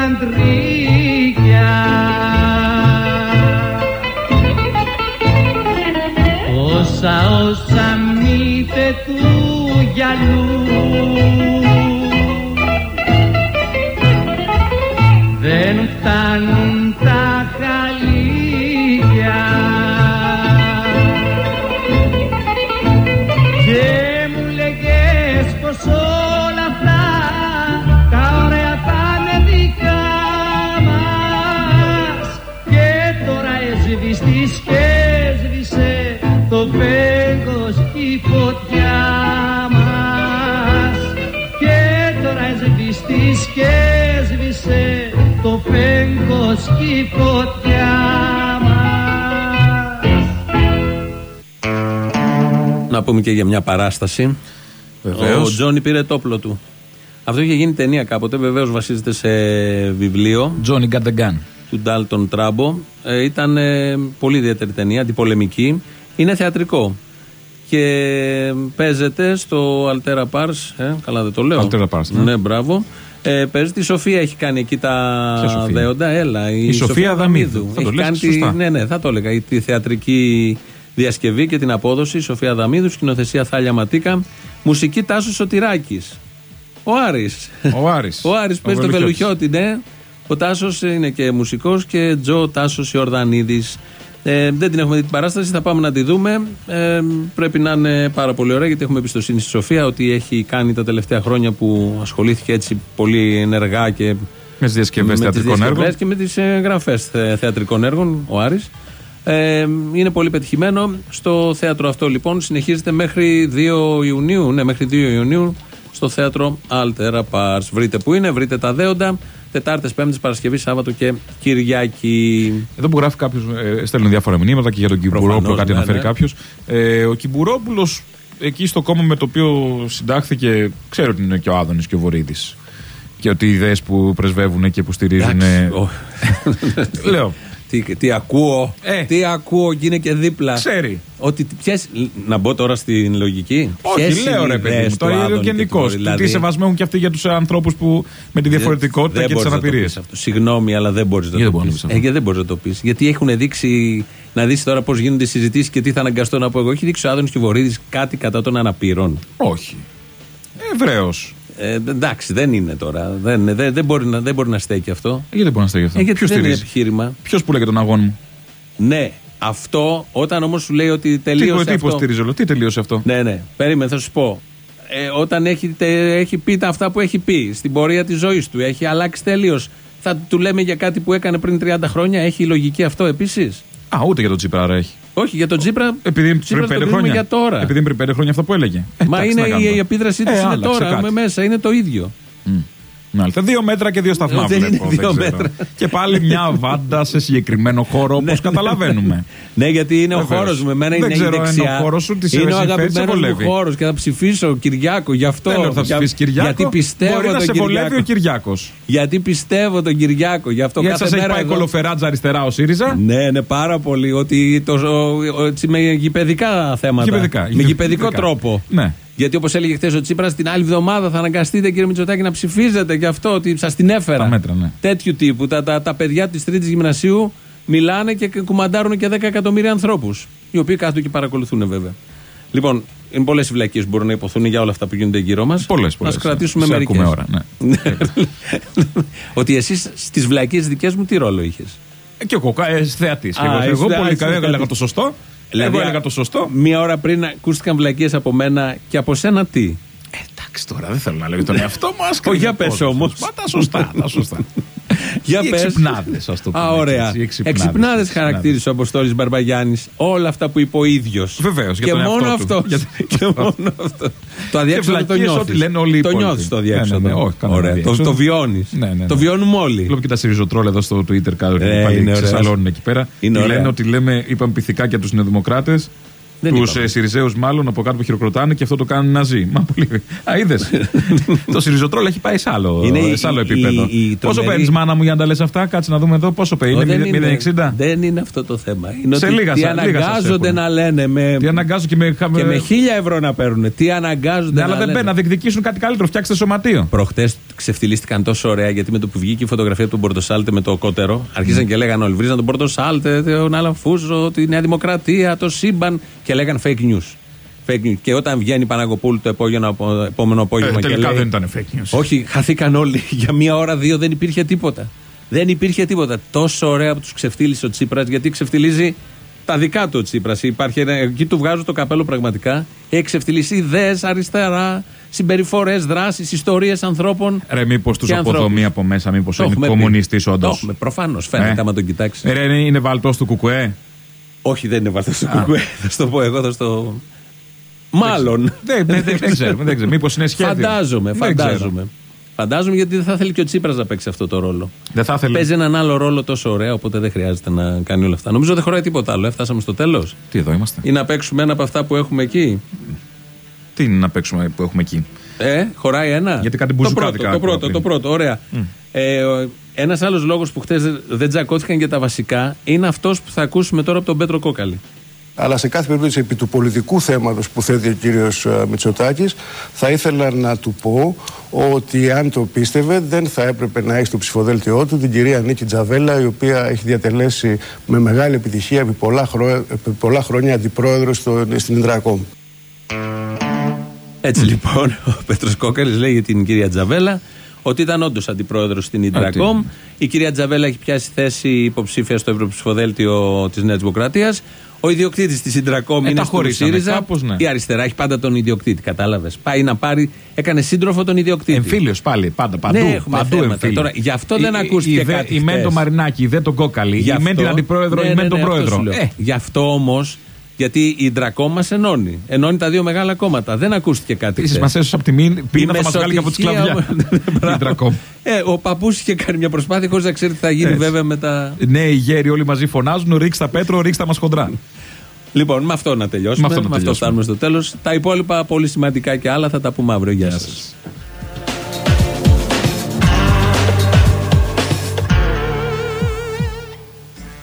Speaker 5: αντρίκια. Όσα μύθε του γυαλού δεν φτάνουν τα χαλίκια. Και μου λέγες πως όλα αυτά τα ωραία θα είναι δικά μας. Και τώρα έσβηστης και έσβησε το φέγγος και η φωτιά μας. Και τώρα έσβηστης και έσβησε το φέγγος και η φωτιά μας.
Speaker 1: Να πούμε και για μια παράσταση.
Speaker 2: Βεβαίως.
Speaker 1: Ο Τζόνι πήρε το όπλο του. Αυτό είχε γίνει ταινία κάποτε. Βεβαίως βασίζεται σε βιβλίο.
Speaker 2: Johnny Got the Gun.
Speaker 1: Του Ντάλτον Τράμπο. Ήταν πολύ ιδιαίτερη ταινία, αντιπολεμική. Είναι θεατρικό. Και παίζεται στο Altera Pars. Καλά δεν το λέω.
Speaker 2: Altera Pars,
Speaker 1: ναι, μπράβο. Παίζεται. Η Σοφία έχει κάνει εκεί τα δέοντα. Έλα, η
Speaker 2: Σοφία Δαμίδου.
Speaker 1: Έχει κάνει ναι, θα το έλεγα. Τη θεατρική διασκευή και την απόδοση. Η Σοφία Δαμίδου, σκηνοθεσία Θάλια Ματίκα. Μουσική Τάσος Σωτηράκης. Ο Άρης. Ο Άρης παίζει το Βελουχιώτη, ναι. Ο Τάσος είναι και μουσικός και Τζο Τάσος Ιορδανίδης. Δεν την έχουμε δει την παράσταση, θα πάμε να τη δούμε. Πρέπει να είναι πάρα πολύ ωραία, γιατί έχουμε εμπιστοσύνη στη Σοφία ότι έχει κάνει τα τελευταία χρόνια που ασχολήθηκε έτσι πολύ ενεργά και
Speaker 2: με τις διασκευές θεατρικών έργων
Speaker 1: και με τις γραφές θεατρικών έργων. Ο Άρης είναι πολύ πετυχημένο. Στο θέατρο αυτό λοιπόν συνεχίζεται μέχρι 2 Ιουνίου. Ναι, μέχρι 2 Ιουνίου στο θέατρο Altera Pars. Βρείτε που είναι, βρείτε τα δέοντα. Τετάρτες, Πέμπτες, Παρασκευή, Σάββατο και Κυριακή.
Speaker 2: Εδώ που γράφει κάποιος, στέλνουν διάφορα μηνύματα και για τον Κυμπουρόπουλο κάτι αναφέρει κάποιος. Ο Κυμπουρόπουλος εκεί στο κόμμα με το οποίο συντάχθηκε, ξέρω ότι είναι και ο Άδωνης και ο Βορίδης. Και ότι οι ιδέες που πρεσβεύουν και που στηρίζουν. Λέω.
Speaker 1: Τι ακούω, τι ακούω και είναι και δίπλα.
Speaker 2: Ξέρει.
Speaker 1: Ότι να μπω τώρα στην λογική.
Speaker 2: Όχι, λέω ρε παιδί μου. Το ίδιο γενικώς. Τι σεβασμό έχουν και αυτοί για τους ανθρώπους που με τη διαφορετικότητα και τις αναπηρίες.
Speaker 1: Συγγνώμη, αλλά δεν μπορείς να το πεις. Γιατί δεν μπορείς να το πεις. Γιατί έχουν δείξει. Να δεις τώρα πώς γίνονται οι συζητήσεις και τι θα αναγκαστώ να πω εγώ. Έχει δείξει ο Άδωνης και ο Βορίδης κάτι κατά των αναπήρων.
Speaker 2: Όχι. Ευραίος.
Speaker 1: Εντάξει, δεν είναι τώρα. Δεν μπορεί να στέκει αυτό.
Speaker 2: Γιατί δεν μπορεί να στέκει αυτό.
Speaker 1: Γιατί δεν είναι επιχείρημα.
Speaker 2: Ποιος που λέει τον αγώνα μου.
Speaker 1: Ναι, αυτό όταν όμως σου λέει ότι τελείωσε.
Speaker 2: Τι υποστηρίζω, τι τελείωσε αυτό.
Speaker 1: Ναι, περίμενε, θα σου πω. Όταν έχει πει τα αυτά που έχει πει στην πορεία της ζωής του, έχει αλλάξει τελείως. Θα του λέμε για κάτι που έκανε πριν 30 χρόνια, έχει λογική αυτό επίσης.
Speaker 2: Ούτε για τον Τσίπρα έχει.
Speaker 1: Όχι, για τον Τσίπρα.
Speaker 2: Επειδή πριν 5 χρόνια.
Speaker 1: Για τώρα.
Speaker 2: Επειδή πριν 5 χρόνια αυτό που έλεγε.
Speaker 1: Μα είναι η επίδρασή του είναι τώρα. Μέσα είναι το ίδιο.
Speaker 2: Μάλιστα. 2 μέτρα και 2 σταθμά.
Speaker 1: Δεν είναι 2 μέτρα.
Speaker 2: Και πάλι μια βάντα σε συγκεκριμένο χώρο, όπως καταλαβαίνουμε.
Speaker 1: Ναι, γιατί είναι ο χώρος μου. Εμένα είναι η δεξιά.
Speaker 2: Είναι ο χώρος σου,
Speaker 1: είναι ο αγαπημένος μου χώρος και θα ψηφίσω Κυριάκο γι' αυτό.
Speaker 2: Δεν θα ψηφίσει Κυριάκο.
Speaker 1: Γιατί πιστεύω
Speaker 2: μπορεί να σε βολεύει ο Κυριάκος.
Speaker 1: Γιατί πιστεύω τον Κυριάκο. Γι' αυτό
Speaker 2: γιατί σας έχει πάει κολοφεράτζα αριστερά ο ΣΥΡΙΖΑ.
Speaker 1: Ναι, πάρα πολύ. Ότι με γηπαιδικά θέματα. Με γηπαιδικό τρόπο. Γιατί όπως έλεγε χθες ο Τσίπρας, την άλλη εβδομάδα θα αναγκαστείτε, κύριε Μητσοτάκη, να ψηφίζετε και αυτό ότι σας την έφερα.
Speaker 2: Τα μέτρα, ναι.
Speaker 1: Τέτοιου τύπου. Τα παιδιά της Τρίτης Γυμνασίου μιλάνε και κουμαντάρουν και 10 εκατομμύρια ανθρώπους. Οι οποίοι κάθονται και παρακολουθούν, βέβαια. Λοιπόν, είναι πολλές οι βλακίες που μπορούν να υποθούν για όλα αυτά που γίνονται γύρω μας.
Speaker 2: Πολλές.
Speaker 1: Ας κρατήσουμε μερικές.
Speaker 2: Ώρα, ναι.
Speaker 1: Ότι εσείς στις βλακίες δικές μου τι ρόλο είχες.
Speaker 2: Και εγώ, θεατής. Εγώ πολύ καλά έλεγα το σωστό. Εγώ έλεγα το σωστό.
Speaker 1: Μία ώρα πριν ακούστηκαν βλακίες από μένα και από σένα τι.
Speaker 2: Εντάξει τώρα, δεν θέλω να λέω τον εαυτό μου.
Speaker 1: Για πες όμως.
Speaker 2: Μα τα σωστά.
Speaker 1: Για
Speaker 2: πες. Εξυπνάδες, ας το πούμε.
Speaker 1: Ωραία. Εξυπνάδες χαρακτήρισε ο Αποστόλης Μπαρμπαγιάννης όλα αυτά που είπε ο ίδιος.
Speaker 2: Βεβαίως.
Speaker 1: Και μόνο αυτό. Το αδιέξοδο το νιώθεις. Το νιώθεις το αδιέξοδο. Το βιώνεις. Το βιώνουμε όλοι.
Speaker 2: Βλέπω και τα σιριζοτρόλ εδώ στο Twitter κάτω. Πάλι ξεσαλώνουν εκεί πέρα. Λένε ότι είπαμε πυθικά για τους νεοδημοκράτες. Τους Σιριζέους μάλλον από κάτω που χειροκροτάνε και αυτό το κάνουν Ναζί. Μα πολύ. Είδες. Το Σιριζοτρόλ έχει πάει σε άλλο επίπεδο. Πόσο παίρνεις, μάνα μου, για να τα λες αυτά? Κάτσε να δούμε εδώ πόσο παίρνει. Είναι 0,60.
Speaker 1: Δεν είναι αυτό το θέμα. Είναι
Speaker 2: σε
Speaker 1: ότι
Speaker 2: λίγα,
Speaker 1: τι αναγκάζονται να λένε.
Speaker 2: Τι αναγκάζονται και με
Speaker 1: 1.000 ευρώ να παίρνουν. Τι αναγκάζονται.
Speaker 2: Αλλά δεν παίρνουν να διεκδικήσουν κάτι καλύτερο. Φτιάξτε σωματείο. Προχτές
Speaker 1: ξεφτυλίστηκαν τόσο ωραία γιατί με το που βγήκε η φωτογραφία του Μπορτοσάλτε με το κότερο, αρχίσαν και λέγανε όλοι. Βρίζαν τον Μπορτοσάλτε, τον Αλαφούζο, τη Νέα Δημοκρατία, το σύμπαν και λέγαν fake news. Και όταν βγαίνει η Παναγοπούλου το επόμενο απόγευμα.
Speaker 2: Τελικά
Speaker 1: και λέει,
Speaker 2: δεν ήταν fake news.
Speaker 1: Όχι, χαθήκαν όλοι. Για μία ώρα, δύο δεν υπήρχε τίποτα. Δεν υπήρχε τίποτα. Τόσο ωραία που τους ξεφτύλισε ο Τσίπρας, γιατί ξεφτυλίζει τα δικά του ο Τσίπρας. Εκεί του βγάζω το καπέλο πραγματικά. Έχει ξεφτυλίσει ιδέες, αριστερά, συμπεριφορές, δράσεις, ιστορίες ανθρώπων.
Speaker 2: Ρε, μήπως τους αποδομεί από μέσα, μήπως είναι κομμουνιστής όντως?
Speaker 1: Προφανώς φαίνεται άμα τον κοιτάξει.
Speaker 2: Ρε, είναι βαλτός του Κουκουέ? Όχι,
Speaker 1: δεν είναι βαλτός του Κουκουέ. Θα σου το πω εγώ, θα στο. Μάλλον.
Speaker 2: Δεν ξέρουμε. Μήπως είναι σχέδιο.
Speaker 1: Φαντάζομαι γιατί δεν θα θέλει και ο Τσίπρας να παίξει αυτό το ρόλο.
Speaker 2: Δεν θα θέλει.
Speaker 1: Παίζει έναν άλλο ρόλο τόσο ωραίο, οπότε δεν χρειάζεται να κάνει όλα αυτά. Νομίζω δεν χωράει τίποτα άλλο. Έφτασαμε στο τέλος.
Speaker 2: Τι, εδώ είμαστε?
Speaker 1: Ή να παίξουμε ένα από αυτά που έχουμε εκεί?
Speaker 2: Τι είναι να παίξουμε που έχουμε εκεί?
Speaker 1: Χωράει ένα.
Speaker 2: Γιατί κάτι μπουζουκάδικα.
Speaker 1: Το πρώτο, ωραία. Ένας άλλος λόγος που χτες δεν τζακώθηκαν για τα βασικά είναι αυτός που θα ακούσουμε τώρα από τον Πέτρο Κόκαλη.
Speaker 7: Αλλά σε κάθε περίπτωση, επί του πολιτικού θέματος που θέτει ο κύριος Μητσοτάκης, θα ήθελα να του πω ότι αν το πίστευε, δεν θα έπρεπε να έχει στο ψηφοδέλτιό του την κυρία Νίκη Τζαβέλα, η οποία έχει διατελέσει με μεγάλη επιτυχία επί πολλά χρόνια αντιπρόεδρο στην Ιντρακόμ.
Speaker 1: Έτσι λοιπόν, ο Πέτρος Κόκαλης λέει για την κυρία Τζαβέλα ότι ήταν όντως αντιπρόεδρος στην Ιντρακόμ. Η κυρία Τζαβέλα έχει πιάσει θέση υποψήφια στο Ευρωψηφοδέλτιο της Νέας Δημοκρατίας. Ο ιδιοκτήτης της Ιντρακόμ είναι στο ΣΥΡΙΖΑ. Ναι. Η αριστερά έχει πάντα τον ιδιοκτήτη, κατάλαβες. Πάει να πάρει, έκανε σύντροφο τον ιδιοκτήτη.
Speaker 2: Εμφύλιος πάλι, παντού.
Speaker 1: Ναι, παντού τώρα, γι' αυτό δεν ακούστηκε κάτι.
Speaker 2: Η μεν το Μαρινάκι, δεν το Κόκαλη. Η μεν την αντιπρόεδρο, η μεν τον πρόεδρο.
Speaker 1: Γι' αυτό όμως. Γιατί η Ιντρακόμ μας ενώνει. Ενώνει τα δύο μεγάλα κόμματα. Δεν ακούστηκε κάτι.
Speaker 2: Εσείς μας έσωσε από τη πείνα, θα μας βγάλει και από τη σκλαβιά.
Speaker 1: Ο παππούς είχε κάνει μια προσπάθεια χωρίς να ξέρει τι θα γίνει βέβαια με τα.
Speaker 2: Ναι, οι γέροι όλοι μαζί φωνάζουν: ρίξτε τα Πέτρο, ρίξτε τα μας χοντρά.
Speaker 1: Λοιπόν, με αυτό να τελειώσουμε. Με αυτό φτάνουμε στο τέλος. Τα υπόλοιπα πολύ σημαντικά και άλλα θα τα πούμε αύριο. Γεια σας.